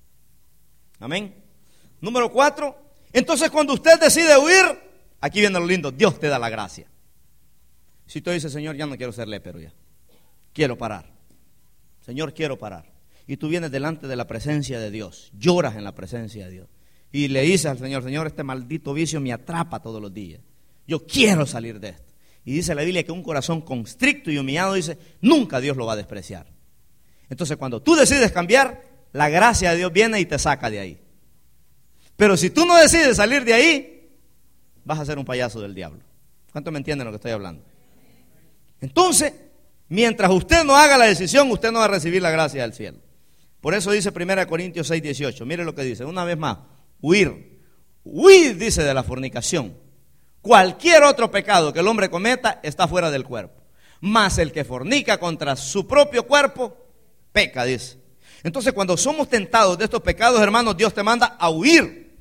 Speaker 1: Amén. Número cuatro. Entonces cuando usted decide huir, aquí viene lo lindo: Dios te da la gracia. Si usted dice: Señor, ya no quiero ser lépero ya, quiero parar. Señor, quiero parar. Y tú vienes delante de la presencia de Dios, lloras en la presencia de Dios y le dices al Señor: Señor, este maldito vicio me atrapa todos los días, yo quiero salir de esto. Y dice la Biblia que un corazón constricto y humillado, dice, nunca Dios lo va a despreciar. Entonces cuando tú decides cambiar, la gracia de Dios viene y te saca de ahí. Pero si tú no decides salir de ahí, vas a ser un payaso del diablo. ¿Cuántos me entienden lo que estoy hablando? Entonces, mientras usted no haga la decisión, usted no va a recibir la gracia del cielo. Por eso dice primera Corintios seis dieciocho, mire lo que dice, una vez más: huir, huir, dice, de la fornicación. Cualquier otro pecado que el hombre cometa está fuera del cuerpo, mas el que fornica contra su propio cuerpo, peca, dice. Entonces cuando somos tentados de estos pecados, hermanos, Dios te manda a huir,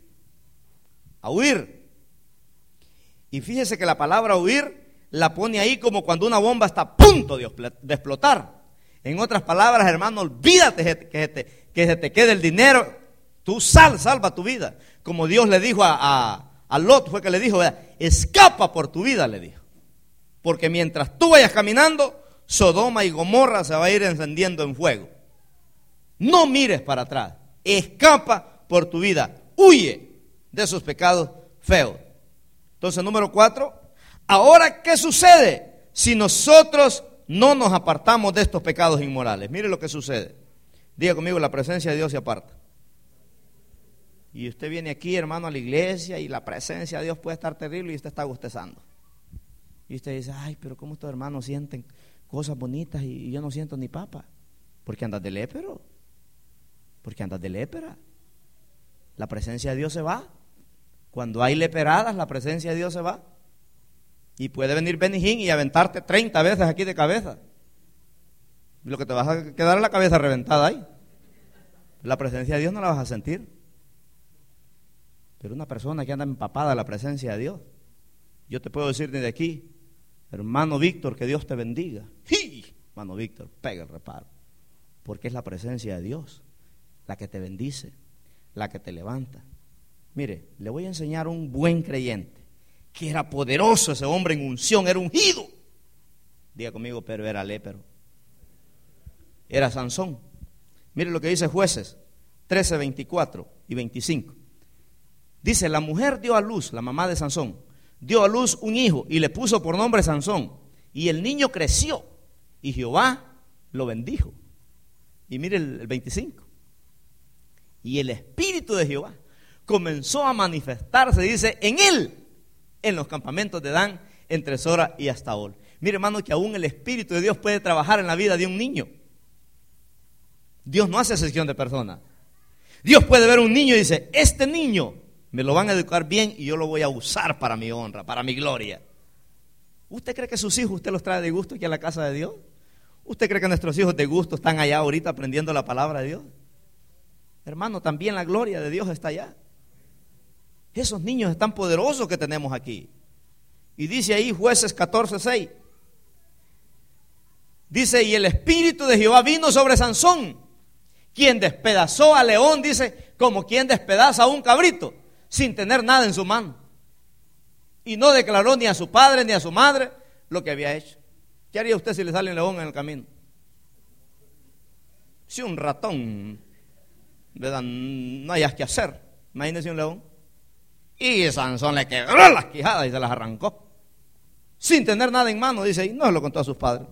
Speaker 1: a huir. Y fíjese que la palabra huir la pone ahí como cuando una bomba está a punto de explotar. En otras palabras, hermano, olvídate que se te, que se te quede el dinero. Tú sal, salva tu vida. Como Dios le dijo a, a, a Lot, fue que le dijo, ¿verdad? Escapa por tu vida, le dijo. Porque mientras tú vayas caminando, Sodoma y Gomorra se va a ir encendiendo en fuego. No mires para atrás. Escapa por tu vida. Huye de esos pecados feos. Entonces, número cuatro. Ahora, ¿qué sucede si nosotros no nos apartamos de estos pecados inmorales? Mire lo que sucede. Diga conmigo: la presencia de Dios se aparta. Y usted viene aquí, hermano, a la iglesia y la presencia de Dios puede estar terrible y usted está bostezando. Y usted dice: ay, pero ¿cómo estos hermanos sienten cosas bonitas y yo no siento ni papa? Porque andas de lépero. Porque andas de lépera. La presencia de Dios se va. Cuando hay leperadas, la presencia de Dios se va. Y puede venir Benijín y aventarte treinta veces aquí de cabeza. Lo que te vas a quedar es la cabeza reventada ahí. La presencia de Dios no la vas a sentir. Pero una persona que anda empapada de la presencia de Dios, yo te puedo decir desde aquí Hermano Víctor, que Dios te bendiga. ¡Sí! Hermano Víctor, pega el reparo. Porque es la presencia de Dios la que te bendice, la que te levanta. Mire, le voy a enseñar un buen creyente, que era poderoso ese hombre en unción, era ungido. Diga conmigo, pero era lépero. Era Sansón. Mire lo que dice Jueces trece, veinticuatro y veinticinco. Dice, la mujer dio a luz, la mamá de Sansón, dio a luz un hijo y le puso por nombre Sansón. Y el niño creció y Jehová lo bendijo. Y mire el, el veinticinco. Y el espíritu de Jehová comenzó a manifestarse, dice, en él, en los campamentos de Dan, entre Sora y Estaol. Mire, hermano, que aún el espíritu de Dios puede trabajar en la vida de un niño. Dios no hace excepción de personas. Dios puede ver un niño y dice, este niño me lo van a educar bien y yo lo voy a usar para mi honra, para mi gloria. ¿Usted cree que sus hijos usted los trae de gusto aquí a la casa de Dios? ¿Usted cree que nuestros hijos de gusto están allá ahorita aprendiendo la palabra de Dios? Hermano, también la gloria de Dios está allá. Esos niños están poderosos que tenemos aquí. Y dice ahí Jueces catorce, seis. Dice, y el espíritu de Jehová vino sobre Sansón, quien despedazó al león, dice, como quien despedaza a un cabrito, sin tener nada en su mano. Y no declaró ni a su padre ni a su madre lo que había hecho. ¿Qué haría usted si le sale un león en el camino? Si un ratón, ¿verdad? No hayas que hacer. Imagínese un león. Y Sansón le quebró las quijadas y se las arrancó. Sin tener nada en mano, dice, y no se lo contó a sus padres.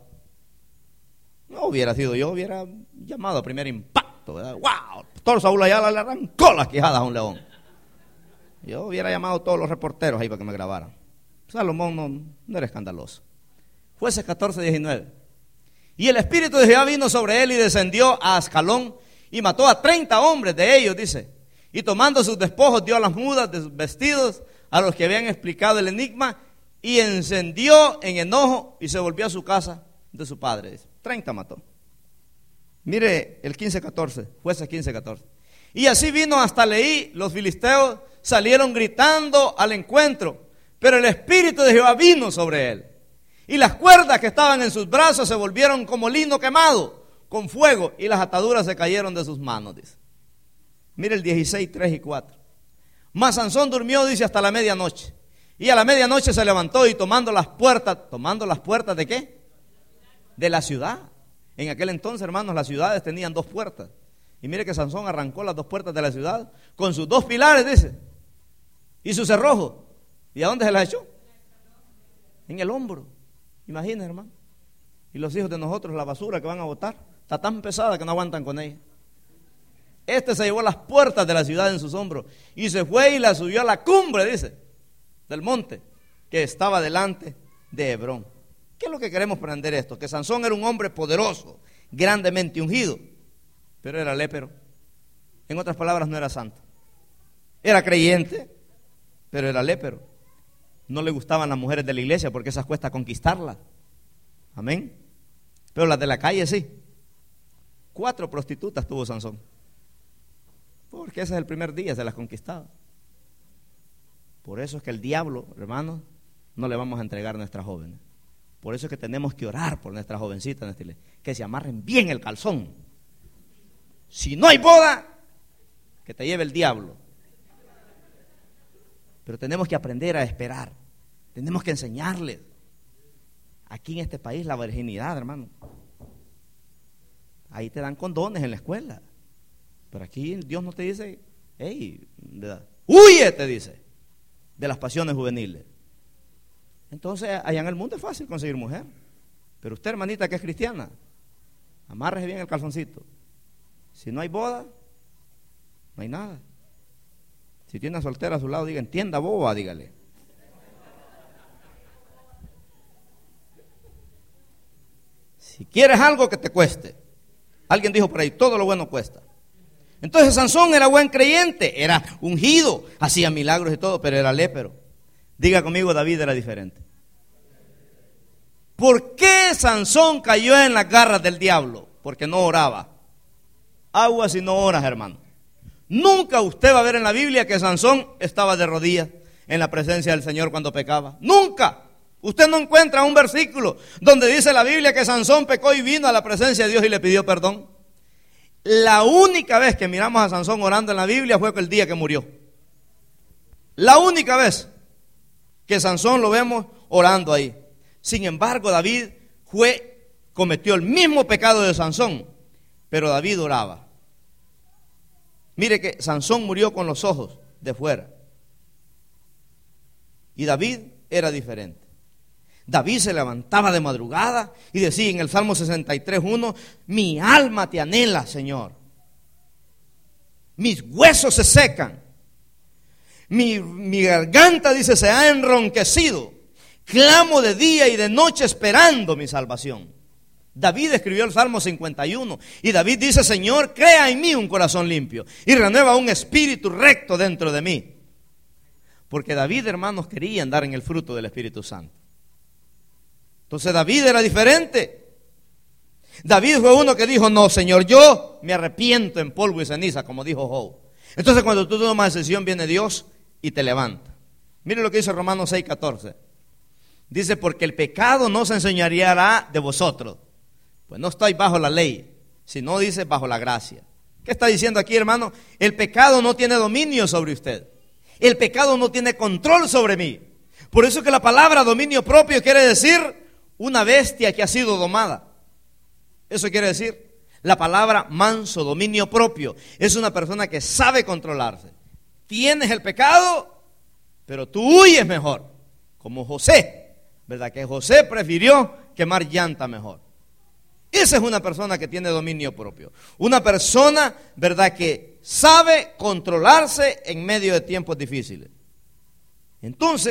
Speaker 1: No hubiera sido yo, hubiera llamado a primer impacto, ¿verdad? ¡Wow! Todo Saúl allá le arrancó las quijadas a un león. Yo hubiera llamado a todos los reporteros ahí para que me grabaran. Salomón no, no era escandaloso. Jueces catorce, diecinueve. Y el espíritu de Jehová vino sobre él y descendió a Ascalón y mató a treinta hombres de ellos, dice. Y tomando sus despojos dio las mudas de sus vestidos a los que habían explicado el enigma y encendió en enojo y se volvió a su casa de su padre, dice. treinta mató. Mire el quince, catorce, Jueces quince, catorce. Y así vino hasta Leí, los filisteos salieron gritando al encuentro, pero el espíritu de Jehová vino sobre él. Y las cuerdas que estaban en sus brazos se volvieron como lino quemado con fuego y las ataduras se cayeron de sus manos, dice. Mire el dieciséis, tres y cuatro. Mas Sansón durmió, dice, hasta la medianoche. Y a la medianoche se levantó y tomando las puertas, ¿tomando las puertas de qué? De la ciudad. En aquel entonces, hermanos, las ciudades tenían dos puertas. Y mire que Sansón arrancó las dos puertas de la ciudad con sus dos pilares, dice, y su cerrojo. ¿Y a dónde se las echó? En el hombro. Imagínense, hermano. Y los hijos de nosotros, la basura que van a botar, está tan pesada que no aguantan con ella. Este se llevó las puertas de la ciudad en sus hombros y se fue y la subió a la cumbre, dice, del monte que estaba delante de Hebrón. ¿Qué es lo que queremos aprender esto? Que Sansón era un hombre poderoso, grandemente ungido, pero era lépero. En otras palabras, no era santo. Era creyente, pero era lépero. No le gustaban las mujeres de la iglesia porque esas cuesta conquistarlas. Amén. Pero las de la calle sí. Cuatro prostitutas tuvo Sansón. Porque ese es el primer día, se las conquistaba. Por eso es que el diablo, hermanos, no le vamos a entregar a nuestras jóvenes. Por eso es que tenemos que orar por nuestras jovencitas en esta iglesia, que se amarren bien el calzón. Si no hay boda, que te lleve el diablo. Pero tenemos que aprender a esperar. Tenemos que enseñarles. Aquí en este país la virginidad, hermano. Ahí te dan condones en la escuela. Pero aquí Dios no te dice, hey, huye, te dice, de las pasiones juveniles. Entonces, allá en el mundo es fácil conseguir mujer. Pero usted, hermanita, que es cristiana, amárrese bien el calzoncito. Si no hay boda, no hay nada. Si tiene una soltera a su lado, diga, entienda, boba, dígale. Si quieres algo que te cueste. Alguien dijo por ahí, todo lo bueno cuesta. Entonces Sansón era buen creyente, era ungido, hacía milagros y todo, pero era lépero. Diga conmigo, David era diferente. ¿Por qué Sansón cayó en las garras del diablo? Porque no oraba. Aguas y no oras, hermano. Nunca usted va a ver en la Biblia que Sansón estaba de rodillas en la presencia del Señor cuando pecaba. Nunca. Usted no encuentra un versículo donde dice la Biblia que Sansón pecó y vino a la presencia de Dios y le pidió perdón. La única vez que miramos a Sansón orando en la Biblia fue el día que murió. La única vez que Sansón lo vemos orando ahí. Sin embargo, David fue, cometió el mismo pecado de Sansón, pero David oraba. Mire que Sansón murió con los ojos de fuera. Y David era diferente. David se levantaba de madrugada y decía en el Salmo sesenta y tres, uno, mi alma te anhela, Señor. Mis huesos se secan. Mi, mi garganta, dice, se ha enronquecido. Clamo de día y de noche esperando mi salvación. David escribió el Salmo cincuenta y uno y David dice, Señor, crea en mí un corazón limpio y renueva un espíritu recto dentro de mí. Porque David, hermanos, quería andar en el fruto del Espíritu Santo. Entonces David era diferente. David fue uno que dijo, no, Señor, yo me arrepiento en polvo y ceniza, como dijo Job. Entonces cuando tú tomas decisión, viene Dios y te levanta. Mire lo que dice Romanos seis catorce. Dice, porque el pecado no se enseñoreará de vosotros. Pues no estáis bajo la ley, sino dice bajo la gracia. ¿Qué está diciendo aquí, hermano? El pecado no tiene dominio sobre usted. El pecado no tiene control sobre mí. Por eso que la palabra dominio propio quiere decir una bestia que ha sido domada. Eso quiere decir la palabra manso, dominio propio. Es una persona que sabe controlarse. Tienes el pecado, pero tú huyes mejor. Como José, ¿verdad? Que José prefirió quemar llanta mejor. Esa es una persona que tiene dominio propio. Una persona, ¿verdad?, que sabe controlarse en medio de tiempos difíciles. Entonces,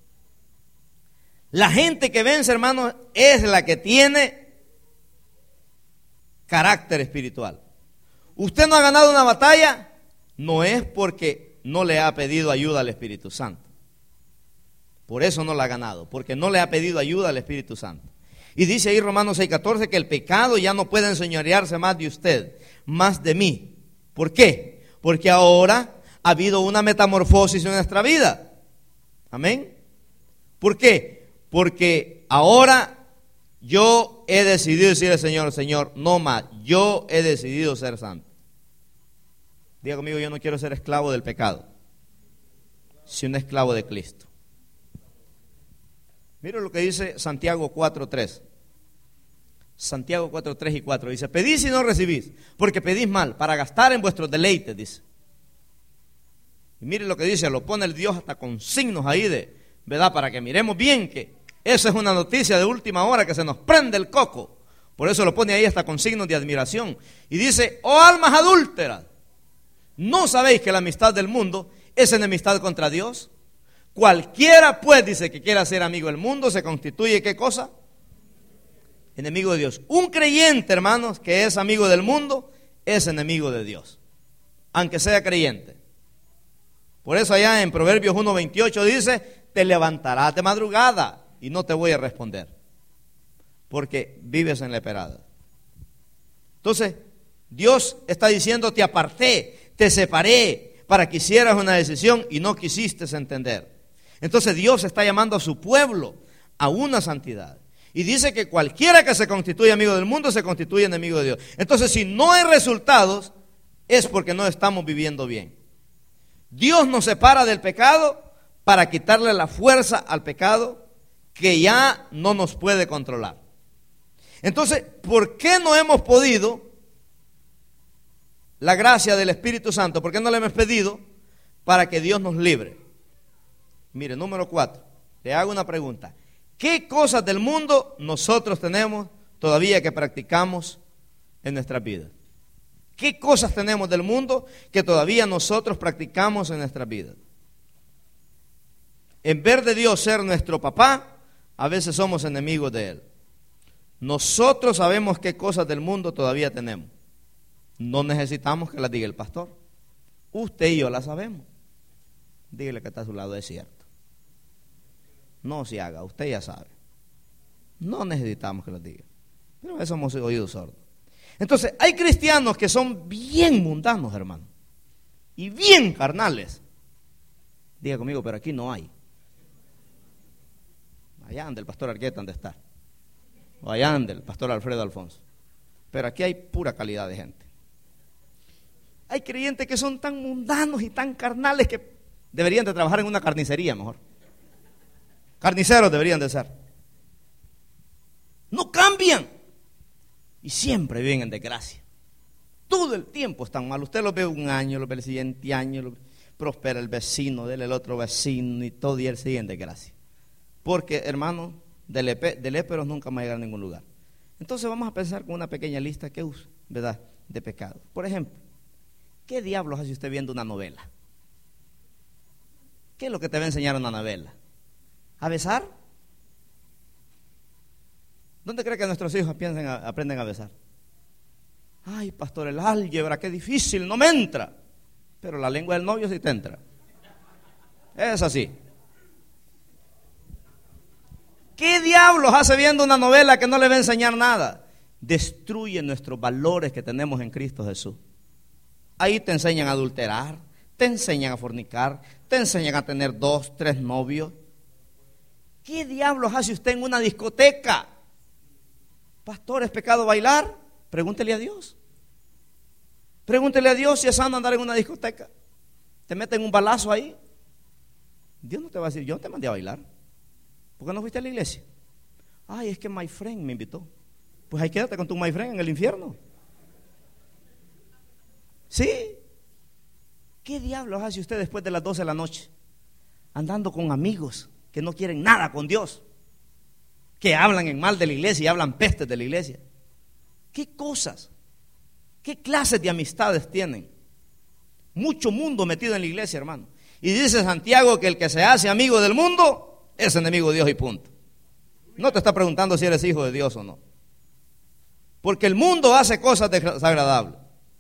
Speaker 1: la gente que vence, hermanos, es la que tiene carácter espiritual. Usted no ha ganado una batalla, no es porque no le ha pedido ayuda al Espíritu Santo. Por eso no la ha ganado, porque no le ha pedido ayuda al Espíritu Santo. Y dice ahí Romanos seis catorce que el pecado ya no puede enseñorearse más de usted, más de mí. ¿Por qué? Porque ahora ha habido una metamorfosis en nuestra vida. Amén. ¿Por qué? Porque ahora yo he decidido decirle al Señor, Señor, no más, yo he decidido ser santo. Diga conmigo, yo no quiero ser esclavo del pecado, sino esclavo de Cristo. Mira lo que dice Santiago cuatro tres. Santiago cuatro tres y cuatro. Dice, pedís y no recibís, porque pedís mal, para gastar en vuestros deleites, dice. Y mire lo que dice, lo pone el Dios hasta con signos ahí de, ¿verdad? Para que miremos bien que esa es una noticia de última hora que se nos prende el coco. Por eso lo pone ahí hasta con signos de admiración. Y dice, oh almas adúlteras, ¿no sabéis que la amistad del mundo es enemistad contra Dios? Cualquiera pues, dice, que quiera ser amigo del mundo, se constituye, ¿qué cosa? Enemigo de Dios. Un creyente, hermanos, que es amigo del mundo, es enemigo de Dios, aunque sea creyente. Por eso allá en Proverbios uno veintiocho dice, te levantarás de madrugada y no te voy a responder, porque vives en la perada. Entonces, Dios está diciendo, te aparté, te separé, para que hicieras una decisión y no quisiste entender. Entonces Dios está llamando a su pueblo a una santidad. Y dice que cualquiera que se constituye amigo del mundo se constituye enemigo de Dios. Entonces, si no hay resultados, es porque no estamos viviendo bien. Dios nos separa del pecado para quitarle la fuerza al pecado que ya no nos puede controlar. Entonces, ¿por qué no hemos podido la gracia del Espíritu Santo? ¿Por qué no le hemos pedido para que Dios nos libre? Mire, número cuatro, le hago una pregunta. ¿Qué cosas del mundo nosotros tenemos todavía que practicamos en nuestras vidas? ¿Qué cosas tenemos del mundo que todavía nosotros practicamos en nuestras vidas? En vez de Dios ser nuestro papá, a veces somos enemigos de Él. Nosotros sabemos qué cosas del mundo todavía tenemos. No necesitamos que las diga el pastor. Usted y yo las sabemos. Dígale que está a su lado, es cierto. No se haga, usted ya sabe. No necesitamos que las diga. Pero eso hemos oído sordos. Entonces, hay cristianos que son bien mundanos, hermano, y bien carnales. Diga conmigo, pero aquí no hay. Allá anda el pastor Argueta, ¿dónde está? O allá anda el pastor Alfredo Alfonso. Pero aquí hay pura calidad de gente. Hay creyentes que son tan mundanos y tan carnales que deberían de trabajar en una carnicería mejor. Carniceros deberían de ser. No cambian. Y siempre viven en desgracia. Todo el tiempo están mal. Usted los ve un año, los ve el siguiente año, lo, prospera el vecino, del el otro vecino y todo y él sigue en desgracia. Porque, hermano, de, lepe, de léperos nunca va a llegar a ningún lugar. Entonces vamos a pensar con una pequeña lista que usa, ¿verdad?, de pecados. Por ejemplo, ¿qué diablos hace usted viendo una novela? ¿Qué es lo que te va a enseñar una novela? ¿A besar? ¿Dónde cree que nuestros hijos piensan, a, aprenden a besar? Ay, pastor, el álgebra, qué difícil, no me entra. Pero la lengua del novio sí te entra. Es así. ¿Qué diablos hace viendo una novela que no le va a enseñar nada? Destruye nuestros valores que tenemos en Cristo Jesús. Ahí te enseñan a adulterar, te enseñan a fornicar, te enseñan a tener dos, tres novios. ¿Qué diablos hace usted en una discoteca? Pastor, ¿es pecado bailar? Pregúntele a Dios. Pregúntele a Dios si es sano andar en una discoteca. Te meten un balazo ahí. Dios no te va a decir, yo no te mandé a bailar. ¿Por qué no fuiste a la iglesia? Ay, es que my friend me invitó. Pues ahí quédate con tu my friend en el infierno. ¿Sí? ¿Qué diablos hace usted después de las doce de la noche? Andando con amigos que no quieren nada con Dios, que hablan en mal de la iglesia y hablan pestes de la iglesia. ¿Qué cosas? ¿Qué clases de amistades tienen? Mucho mundo metido en la iglesia, hermano. Y dice Santiago que el que se hace amigo del mundo es enemigo de Dios y punto. No te está preguntando si eres hijo de Dios o no. Porque el mundo hace cosas desagradables.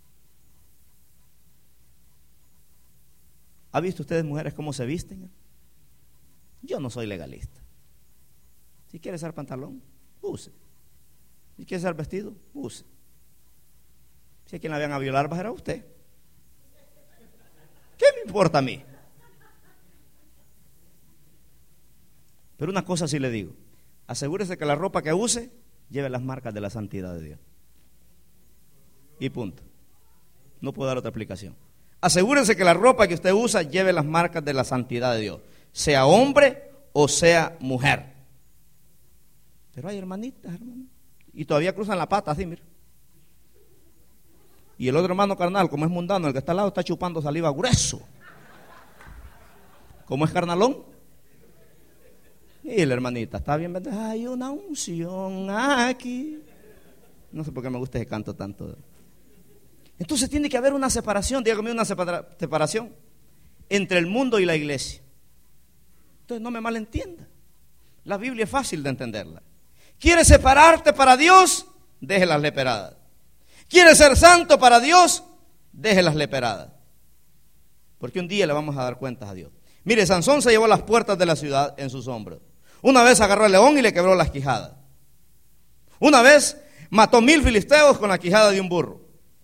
Speaker 1: ¿Ha visto ustedes mujeres cómo se visten? Yo no soy legalista. Si quiere usar pantalón, use. Si quiere usar vestido, use. Si a quien la vayan a violar, va a ser a usted. ¿Qué me importa a mí? Pero una cosa sí le digo: asegúrese que la ropa que use lleve las marcas de la santidad de Dios. Y punto. No puedo dar otra explicación. Asegúrese que la ropa que usted usa lleve las marcas de la santidad de Dios, sea hombre o sea mujer. Pero hay hermanitas, hermano, y todavía cruzan la pata así, mira. Y el otro hermano carnal, como es mundano, el que está al lado está chupando saliva grueso. ¿Cómo es carnalón? Y la hermanita está bien, hay una unción aquí. No sé por qué me gusta ese canto tanto. Entonces tiene que haber una separación, dígame, una separa, separación entre el mundo y la iglesia. Entonces no me malentienda. La Biblia es fácil de entenderla. ¿Quieres separarte para Dios? Deje las leperadas. ¿Quieres ser santo para Dios? Deje las leperadas. Porque un día le vamos a dar cuentas a Dios. Mire, Sansón se llevó las puertas de la ciudad en sus hombros. Una vez agarró al león y le quebró las quijadas. Una vez mató mil filisteos con la quijada de un burro.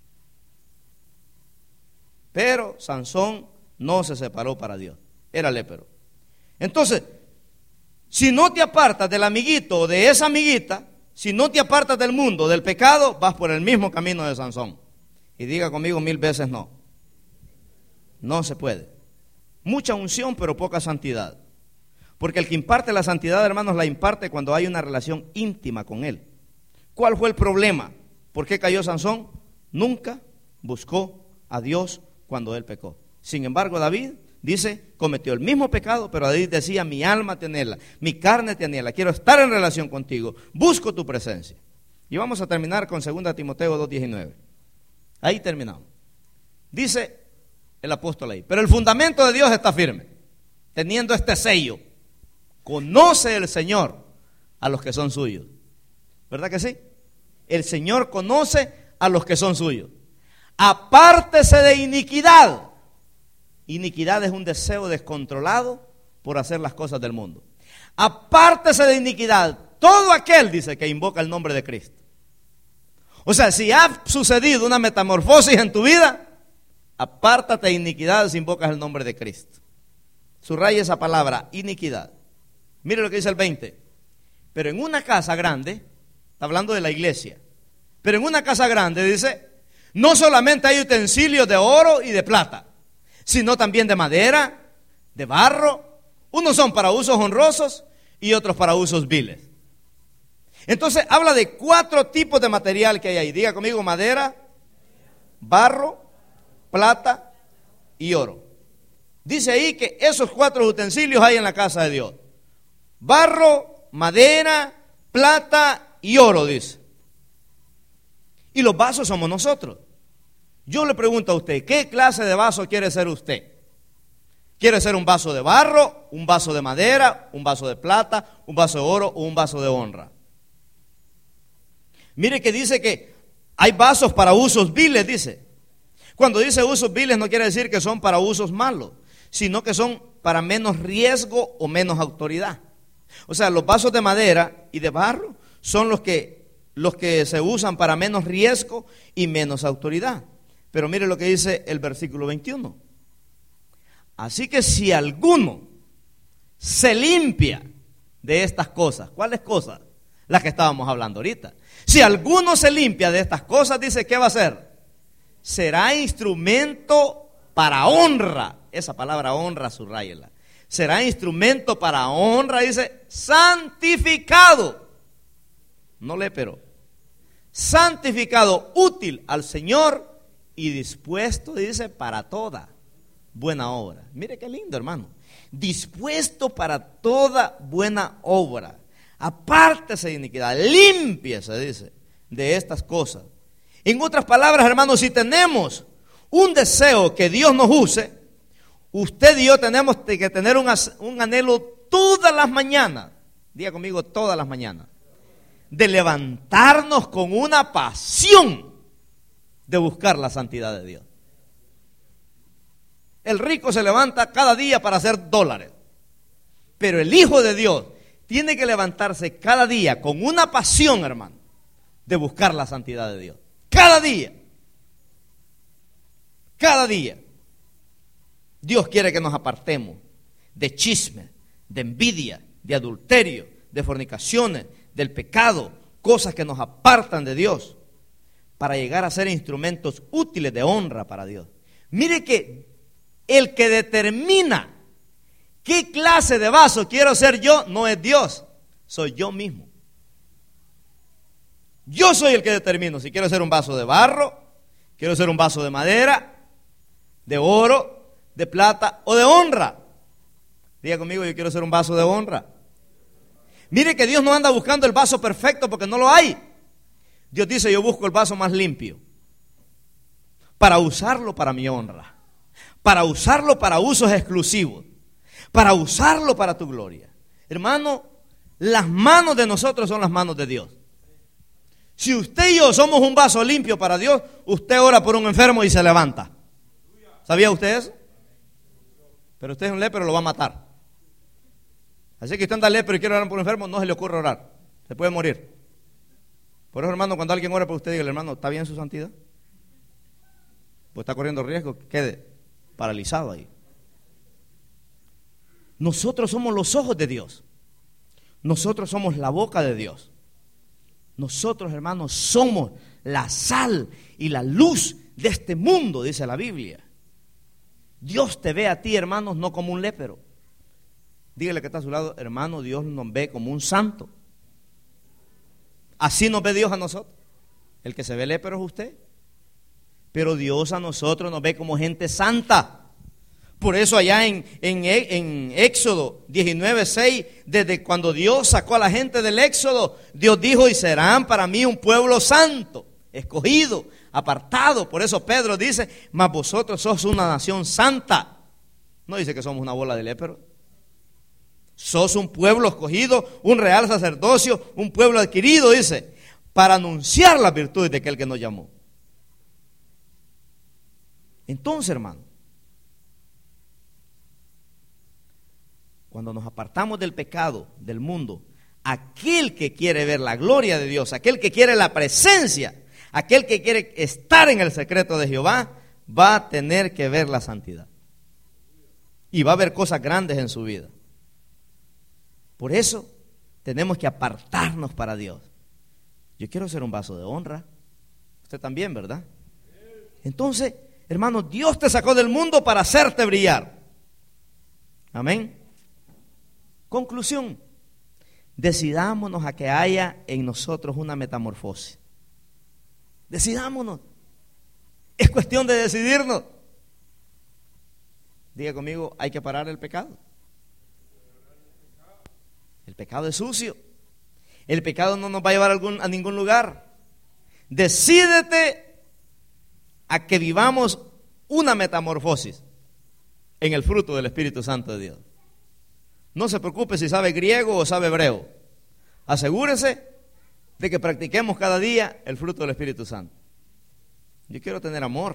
Speaker 1: Pero Sansón no se separó para Dios. Era lépero. Entonces, si no te apartas del amiguito o de esa amiguita, si no te apartas del mundo, del pecado, vas por el mismo camino de Sansón. Y diga conmigo mil veces no. No se puede. Mucha unción, pero poca santidad. Porque el que imparte la santidad, hermanos, la imparte cuando hay una relación íntima con él. ¿Cuál fue el problema? ¿Por qué cayó Sansón? Nunca buscó a Dios cuando él pecó. Sin embargo, David dice, cometió el mismo pecado, pero David decía, mi alma te anhela, mi carne te anhela, quiero estar en relación contigo, busco tu presencia. Y vamos a terminar con segunda Timoteo dos diecinueve. Ahí terminamos. Dice el apóstol ahí, pero el fundamento de Dios está firme, teniendo este sello: conoce el Señor a los que son suyos. ¿Verdad que sí? El Señor conoce a los que son suyos. Apártese de iniquidad. Iniquidad es un deseo descontrolado por hacer las cosas del mundo. Apártese de iniquidad todo aquel, dice, que invoca el nombre de Cristo. O sea, si ha sucedido una metamorfosis en tu vida, apártate de iniquidad si invocas el nombre de Cristo. Subraya esa palabra, iniquidad. Mire lo que dice el veinte. Pero en una casa grande, está hablando de la iglesia, pero en una casa grande dice, no solamente hay utensilios de oro y de plata, sino también de madera, de barro. Unos son para usos honrosos y otros para usos viles. Entonces habla de cuatro tipos de material que hay ahí. Diga conmigo: madera, barro, plata y oro. Dice ahí que esos cuatro utensilios hay en la casa de Dios: barro, madera, plata y oro, dice. Y los vasos somos nosotros. Yo le pregunto a usted, ¿qué clase de vaso quiere ser usted? ¿Quiere ser un vaso de barro, un vaso de madera, un vaso de plata, un vaso de oro o un vaso de honra? Mire que dice que hay vasos para usos viles, dice. Cuando dice usos viles no quiere decir que son para usos malos, sino que son para menos riesgo o menos autoridad. O sea, los vasos de madera y de barro son los que, los que se usan para menos riesgo y menos autoridad. Pero mire lo que dice el versículo veintiuno. Así que si alguno se limpia de estas cosas, ¿cuáles cosas? Las que estábamos hablando ahorita. Si alguno se limpia de estas cosas, dice, ¿qué va a hacer? Será instrumento para honra. Esa palabra honra, subráyela. Será instrumento para honra, dice, santificado. No lee, pero santificado, útil al Señor y dispuesto, dice, para toda buena obra. Mire qué lindo, hermano. Dispuesto para toda buena obra. Apártese de iniquidad, límpiese, dice, de estas cosas. En otras palabras, hermanos, si tenemos un deseo que Dios nos use, usted y yo tenemos que tener un, un anhelo todas las mañanas, diga conmigo, todas las mañanas, de levantarnos con una pasión de buscar la santidad de Dios. El rico se levanta cada día para hacer dólares, pero el Hijo de Dios tiene que levantarse cada día con una pasión, hermano, de buscar la santidad de Dios. Cada día. Cada día. Dios quiere que nos apartemos de chisme, de envidia, de adulterio, de fornicaciones, del pecado, cosas que nos apartan de Dios, para llegar a ser instrumentos útiles de honra para Dios. Mire que el que determina qué clase de vaso quiero ser yo no es Dios, soy yo mismo. Yo soy el que determino si quiero ser un vaso de barro, quiero ser un vaso de madera, de oro, de plata o de honra. Diga conmigo, yo quiero ser un vaso de honra. Mire que Dios no anda buscando el vaso perfecto porque no lo hay. Dios dice, yo busco el vaso más limpio para usarlo para mi honra, para usarlo para usos exclusivos, para usarlo para tu gloria. Hermano, las manos de nosotros son las manos de Dios. Si usted y yo somos un vaso limpio para Dios, usted ora por un enfermo y se levanta. ¿Sabía usted eso? Pero usted es un lepero, lo va a matar. Así que usted anda lepero y quiere orar por un enfermo, no se le ocurre orar. Se puede morir. Por eso, hermano, cuando alguien ora por usted, diga, hermano, ¿está bien su santidad? Pues está corriendo riesgo que quede paralizado ahí. Nosotros somos los ojos de Dios. Nosotros somos la boca de Dios. Nosotros, hermanos, somos la sal y la luz de este mundo, dice la Biblia. Dios te ve a ti, hermanos, no como un lépero. Dígale que está a su lado, hermano, Dios nos ve como un santo. Así nos ve Dios a nosotros. El que se ve lépero es usted. Pero Dios a nosotros nos ve como gente santa. Por eso allá en, en, en Éxodo diecinueve seis, desde cuando Dios sacó a la gente del Éxodo, Dios dijo, y serán para mí un pueblo santo, escogido, apartado. Por eso Pedro dice, mas vosotros sos una nación santa. No dice que somos una bola de léperos. Sos un pueblo escogido, un real sacerdocio, un pueblo adquirido, dice, para anunciar las virtudes de aquel que nos llamó. Entonces, hermano, cuando nos apartamos del pecado, del mundo, aquel que quiere ver la gloria de Dios, aquel que quiere la presencia, aquel que quiere estar en el secreto de Jehová, va a tener que ver la santidad. Y va a haber cosas grandes en su vida. Por eso, Tenemos que apartarnos para Dios. Yo quiero ser un vaso de honra. Usted también, ¿verdad? Entonces, hermano, Dios te sacó del mundo para hacerte brillar. Amén. Conclusión. Decidámonos a que haya en nosotros una metamorfosis. Decidámonos. Es cuestión de decidirnos. Diga conmigo, hay que parar el pecado. El pecado es sucio. El pecado no nos va a llevar a, algún, a ningún lugar. Decídete a que vivamos una metamorfosis en el fruto del Espíritu Santo de Dios. No se preocupe si sabe griego o sabe hebreo. Asegúrese de que practiquemos cada día el fruto del Espíritu Santo. Yo quiero tener amor.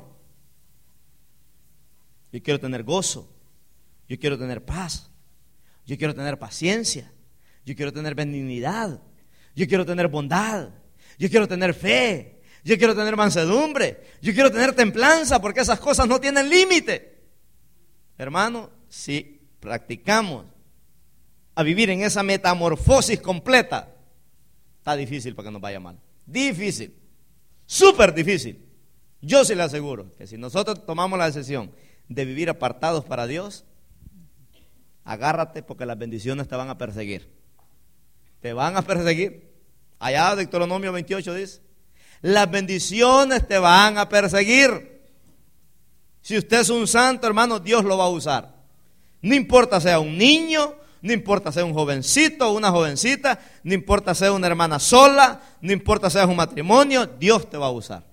Speaker 1: Yo quiero tener gozo. Yo quiero tener paz. Yo quiero tener paciencia. Yo quiero tener benignidad. Yo quiero tener bondad. Yo quiero tener fe. Yo quiero tener mansedumbre. Yo quiero tener templanza, porque esas cosas no tienen límite. Hermano, si practicamos a vivir en esa metamorfosis completa, está difícil para que nos vaya mal. Difícil. Súper difícil. Yo sí le aseguro que si nosotros tomamos la decisión de vivir apartados para Dios, agárrate, porque las bendiciones te van a perseguir. Te van a perseguir. Allá Deuteronomio veintiocho dice, las bendiciones te van a perseguir. Si usted es un santo, hermano, Dios lo va a usar. No importa sea un niño, no importa sea un jovencito o una jovencita, no importa sea una hermana sola, no importa sea un matrimonio, Dios te va a usar.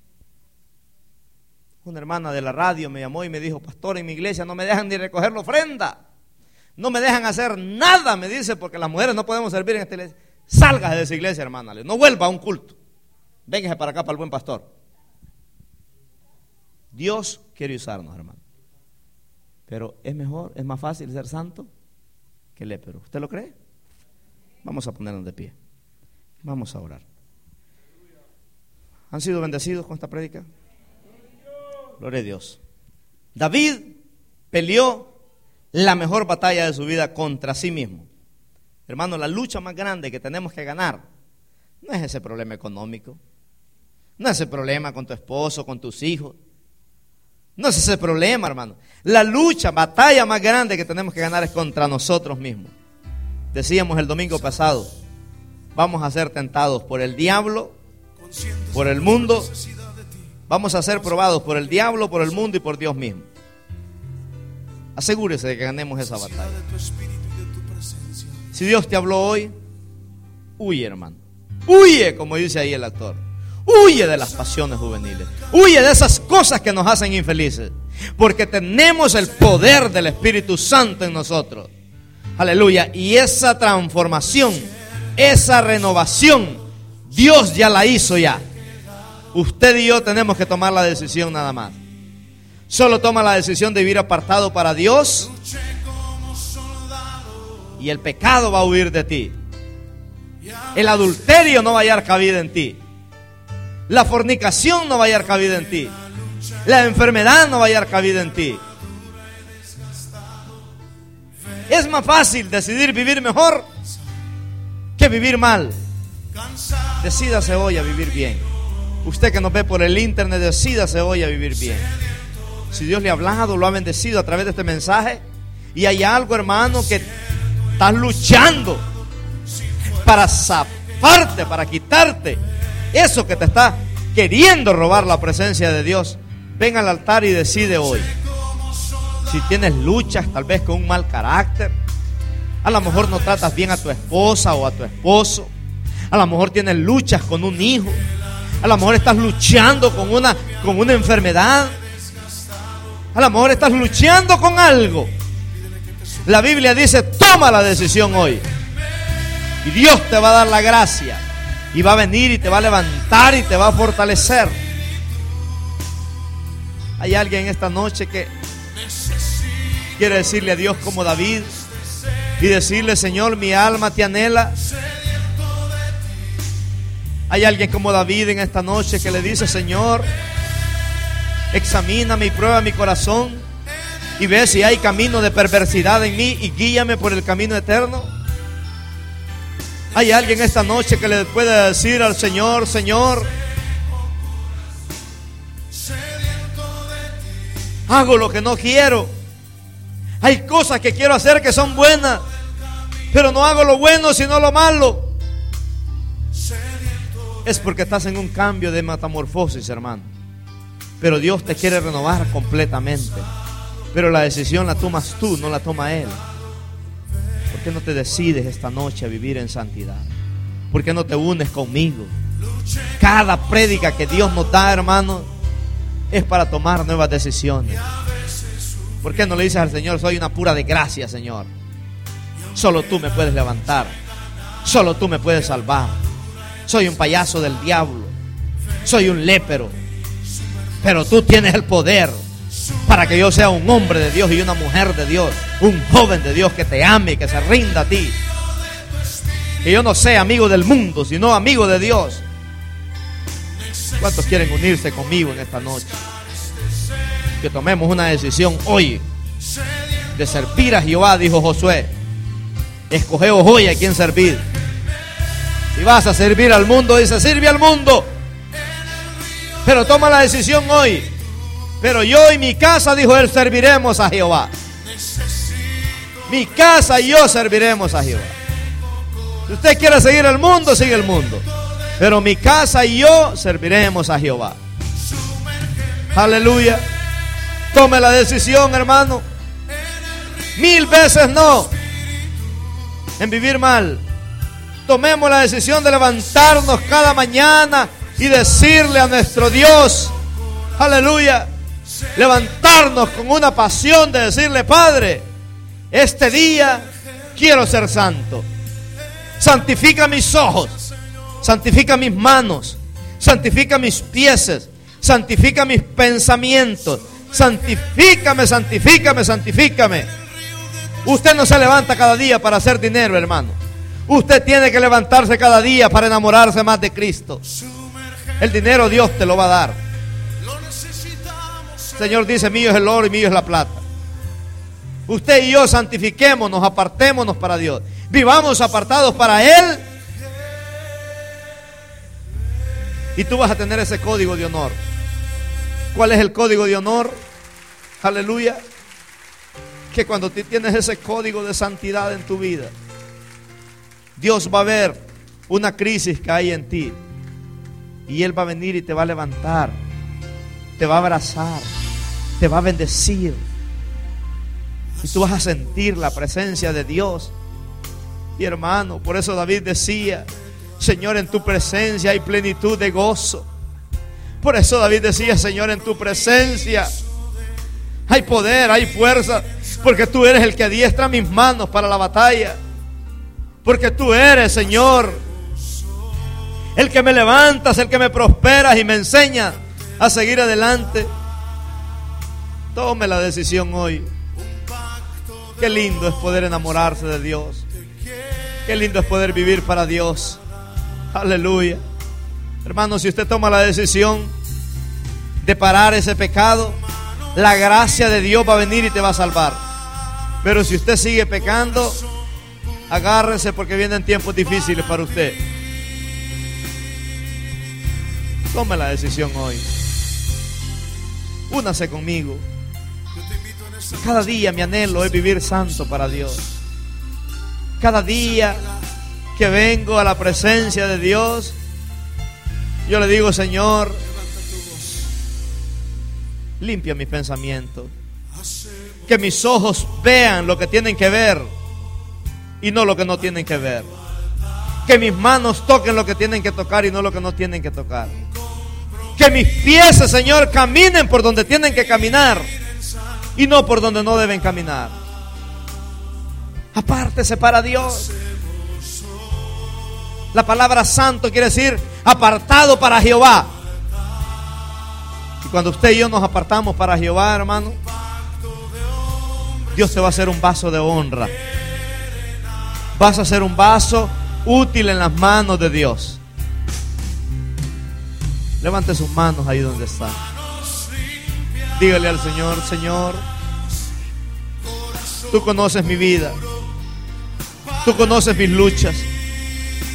Speaker 1: Una hermana de la radio me llamó y me dijo, pastor, en mi iglesia no me dejan ni recoger la ofrenda. No me dejan hacer nada, me dice, porque las mujeres no podemos servir en esta iglesia. Sálgase de esa iglesia, hermana. No vuelva a un culto. Véngase para acá, para el buen pastor. Dios quiere usarnos, hermano. Pero es mejor, es más fácil ser santo que lépero. ¿Usted lo cree? Vamos a ponernos de pie. Vamos a orar. ¿Han sido bendecidos con esta prédica? Gloria a Dios. David peleó la mejor batalla de su vida contra sí mismo. Hermano, la lucha más grande que tenemos que ganar no es ese problema económico, no es ese problema con tu esposo, con tus hijos, no es ese problema, hermano. La lucha, batalla más grande que tenemos que ganar es contra nosotros mismos. Decíamos el domingo pasado, vamos a ser tentados por el diablo, por el mundo, vamos a ser probados por el diablo, por el mundo y por Dios mismo. Asegúrese de que ganemos esa batalla. Si Dios te habló hoy, huye, hermano. Huye, como dice ahí el actor. Huye de las pasiones juveniles. Huye de esas cosas que nos hacen infelices. Porque tenemos el poder del Espíritu Santo en nosotros. Aleluya. Y esa transformación, esa renovación, Dios ya la hizo ya. Usted y yo tenemos que tomar la decisión nada más. Solo toma la decisión de vivir apartado para Dios y el pecado va a huir de ti. El adulterio no va a hallar cabida en ti. La fornicación no va a hallar cabida en ti. La enfermedad no va a hallar cabida en ti. Es más fácil decidir vivir mejor que vivir mal. Decídase hoy a vivir bien. Usted que nos ve por el internet, decídase hoy a vivir bien. Si Dios le ha hablado, lo ha bendecido a través de este mensaje, y hay algo, hermano, que estás luchando para zafarte, para quitarte eso que te está queriendo robar la presencia de Dios, ven al altar y decide hoy. Si tienes luchas tal vez con un mal carácter, a lo mejor no tratas bien a tu esposa o a tu esposo, a lo mejor tienes luchas con un hijo, a lo mejor estás luchando con una, con una enfermedad, a lo mejor estás luchando con algo. La Biblia dice, toma la decisión hoy y Dios te va a dar la gracia y va a venir y te va a levantar y te va a fortalecer. Hay alguien esta noche que quiere decirle a Dios como David y decirle, Señor, mi alma te anhela. Hay alguien como David en esta noche que le dice, Señor, examíname y prueba mi corazón y ve si hay camino de perversidad en mí y guíame por el camino eterno. Hay alguien esta noche que le puede decir al Señor: Señor, hago lo que no quiero. Hay cosas que quiero hacer que son buenas, pero no hago lo bueno sino lo malo. Es porque estás en un cambio de metamorfosis, hermano. Pero Dios te quiere renovar completamente. Pero la decisión la tomas tú, no la toma Él. ¿Por qué no te decides esta noche a vivir en santidad? ¿Por qué no te unes conmigo? Cada prédica que Dios nos da, hermano, es para tomar nuevas decisiones. ¿Por qué no le dices al Señor: soy una pura desgracia, Señor? Solo tú me puedes levantar. Solo tú me puedes salvar. Soy un payaso del diablo. Soy un lépero. Pero tú tienes el poder para que yo sea un hombre de Dios y una mujer de Dios, un joven de Dios que te ame y que se rinda a ti. Que yo no sea amigo del mundo, sino amigo de Dios. ¿Cuántos quieren unirse conmigo en esta noche? Que tomemos una decisión hoy de servir a Jehová, dijo Josué. Escogeos hoy a quién servir. Si vas a servir al mundo, dice: sirve al mundo. Pero toma la decisión hoy. Pero yo y mi casa, dijo él, serviremos a Jehová. Mi casa y yo serviremos a Jehová. Si usted quiere seguir el mundo, sigue el mundo. Pero mi casa y yo serviremos a Jehová. Aleluya. Tome la decisión, hermano. Mil veces no en vivir mal. Tomemos la decisión de levantarnos cada mañana y decirle a nuestro Dios: aleluya. Levantarnos con una pasión de decirle: Padre, este día quiero ser santo. Santifica mis ojos, santifica mis manos, santifica mis pies, santifica mis pensamientos. Santifícame, santifícame, santifícame. Usted no se levanta cada día para hacer dinero, hermano. Usted tiene que levantarse cada día para enamorarse más de Cristo. El dinero Dios te lo va a dar. El Señor dice: mío es el oro y mío es la plata. Usted y yo santifiquémonos, apartémonos para Dios. Vivamos apartados para Él. Y tú vas a tener ese código de honor. ¿Cuál es el código de honor? Aleluya. Que cuando tú tienes ese código de santidad en tu vida, Dios va a ver una crisis que hay en ti y Él va a venir y te va a levantar, te va a abrazar, te va a bendecir, y tú vas a sentir la presencia de Dios. Y hermano, por eso David decía: Señor, en tu presencia hay plenitud de gozo. Por eso David decía: Señor, en tu presencia hay poder, hay fuerza, porque tú eres el que adiestra mis manos para la batalla. Porque tú eres, Señor, el que me levantas, el que me prosperas y me enseñas a seguir adelante. Tome la decisión hoy. Qué lindo es poder enamorarse de Dios. Qué lindo es poder vivir para Dios. Aleluya. Hermano, si usted toma la decisión de parar ese pecado, la gracia de Dios va a venir y te va a salvar. Pero si usted sigue pecando, agárrese, porque vienen tiempos difíciles para usted. Tome la decisión hoy. Únase conmigo. Cada día mi anhelo es vivir santo para Dios. Cada día que vengo a la presencia de Dios, yo le digo: Señor, limpia mis pensamientos. Que mis ojos vean lo que tienen que ver y no lo que no tienen que ver. Que mis manos toquen lo que tienen que tocar y no lo que no tienen que tocar. Que mis pies, Señor, caminen por donde tienen que caminar y no por donde no deben caminar. Apártese para Dios. La palabra santo quiere decir apartado para Jehová. Y cuando usted y yo nos apartamos para Jehová, hermano, Dios te va a hacer un vaso de honra. Vas a ser un vaso útil en las manos de Dios. Levante sus manos ahí donde está. Dígale al Señor: Señor, tú conoces mi vida, tú conoces mis luchas,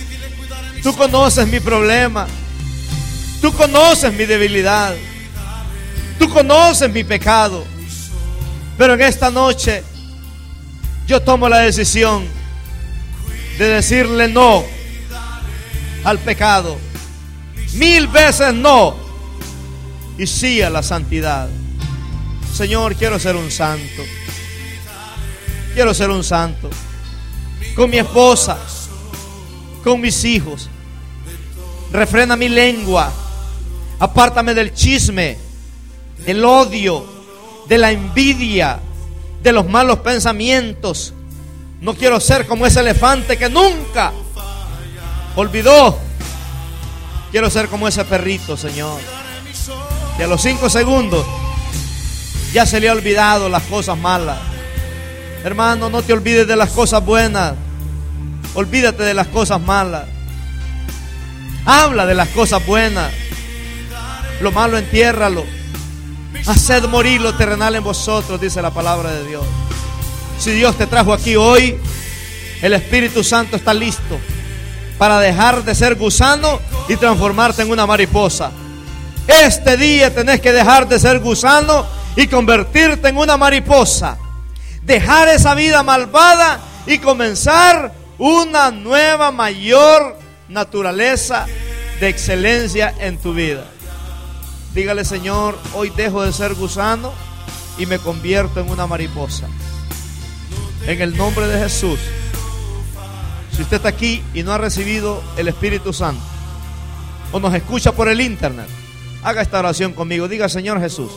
Speaker 1: Tú conoces mi problema. Tú conoces mi debilidad. Tú conoces mi pecado. Pero en esta noche yo tomo la decisión de decirle no al pecado. Mil veces no. Y sí a la santidad. Señor, quiero ser un santo. Quiero ser un santo. Con mi esposa, con mis hijos. Refrena mi lengua. Apártame del chisme, del odio, de la envidia, de los malos pensamientos. No quiero ser como ese elefante que nunca olvidó. Quiero ser como ese perrito, Señor, que a los cinco segundos ya se le ha olvidado las cosas malas. Hermano, no te olvides de las cosas buenas. Olvídate de las cosas malas. Habla de las cosas buenas. Lo malo entiérralo. Haced morir lo terrenal en vosotros, dice la palabra de Dios. Si Dios te trajo aquí hoy, el Espíritu Santo está listo para dejar de ser gusano y transformarte en una mariposa. Este día tenés que dejar de ser gusano y convertirte en una mariposa. Dejar esa vida malvada y comenzar una nueva, mayor naturaleza de excelencia en tu vida. Dígale: Señor, hoy dejo de ser gusano y me convierto en una mariposa. En el nombre de Jesús. Si usted está aquí y no ha recibido el Espíritu Santo, o nos escucha por el internet, haga esta oración conmigo. Diga: Señor Jesús,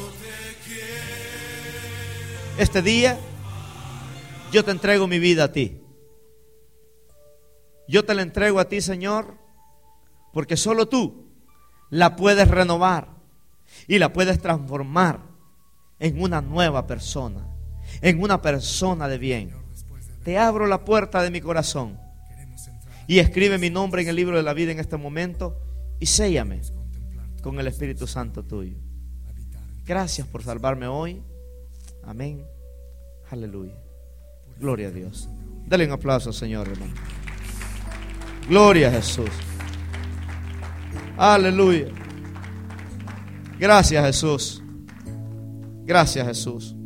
Speaker 1: este día yo te entrego mi vida a ti. Yo te la entrego a ti, Señor, porque solo tú la puedes renovar y la puedes transformar en una nueva persona, en una persona de bien. Te abro la puerta de mi corazón y escribe mi nombre en el libro de la vida en este momento y séllame con el Espíritu Santo tuyo. Gracias por salvarme hoy. Amén. Aleluya. Gloria a Dios. Dale un aplauso, Señor, hermano. Gloria a Jesús. Aleluya. Gracias, Jesús. Gracias, Jesús.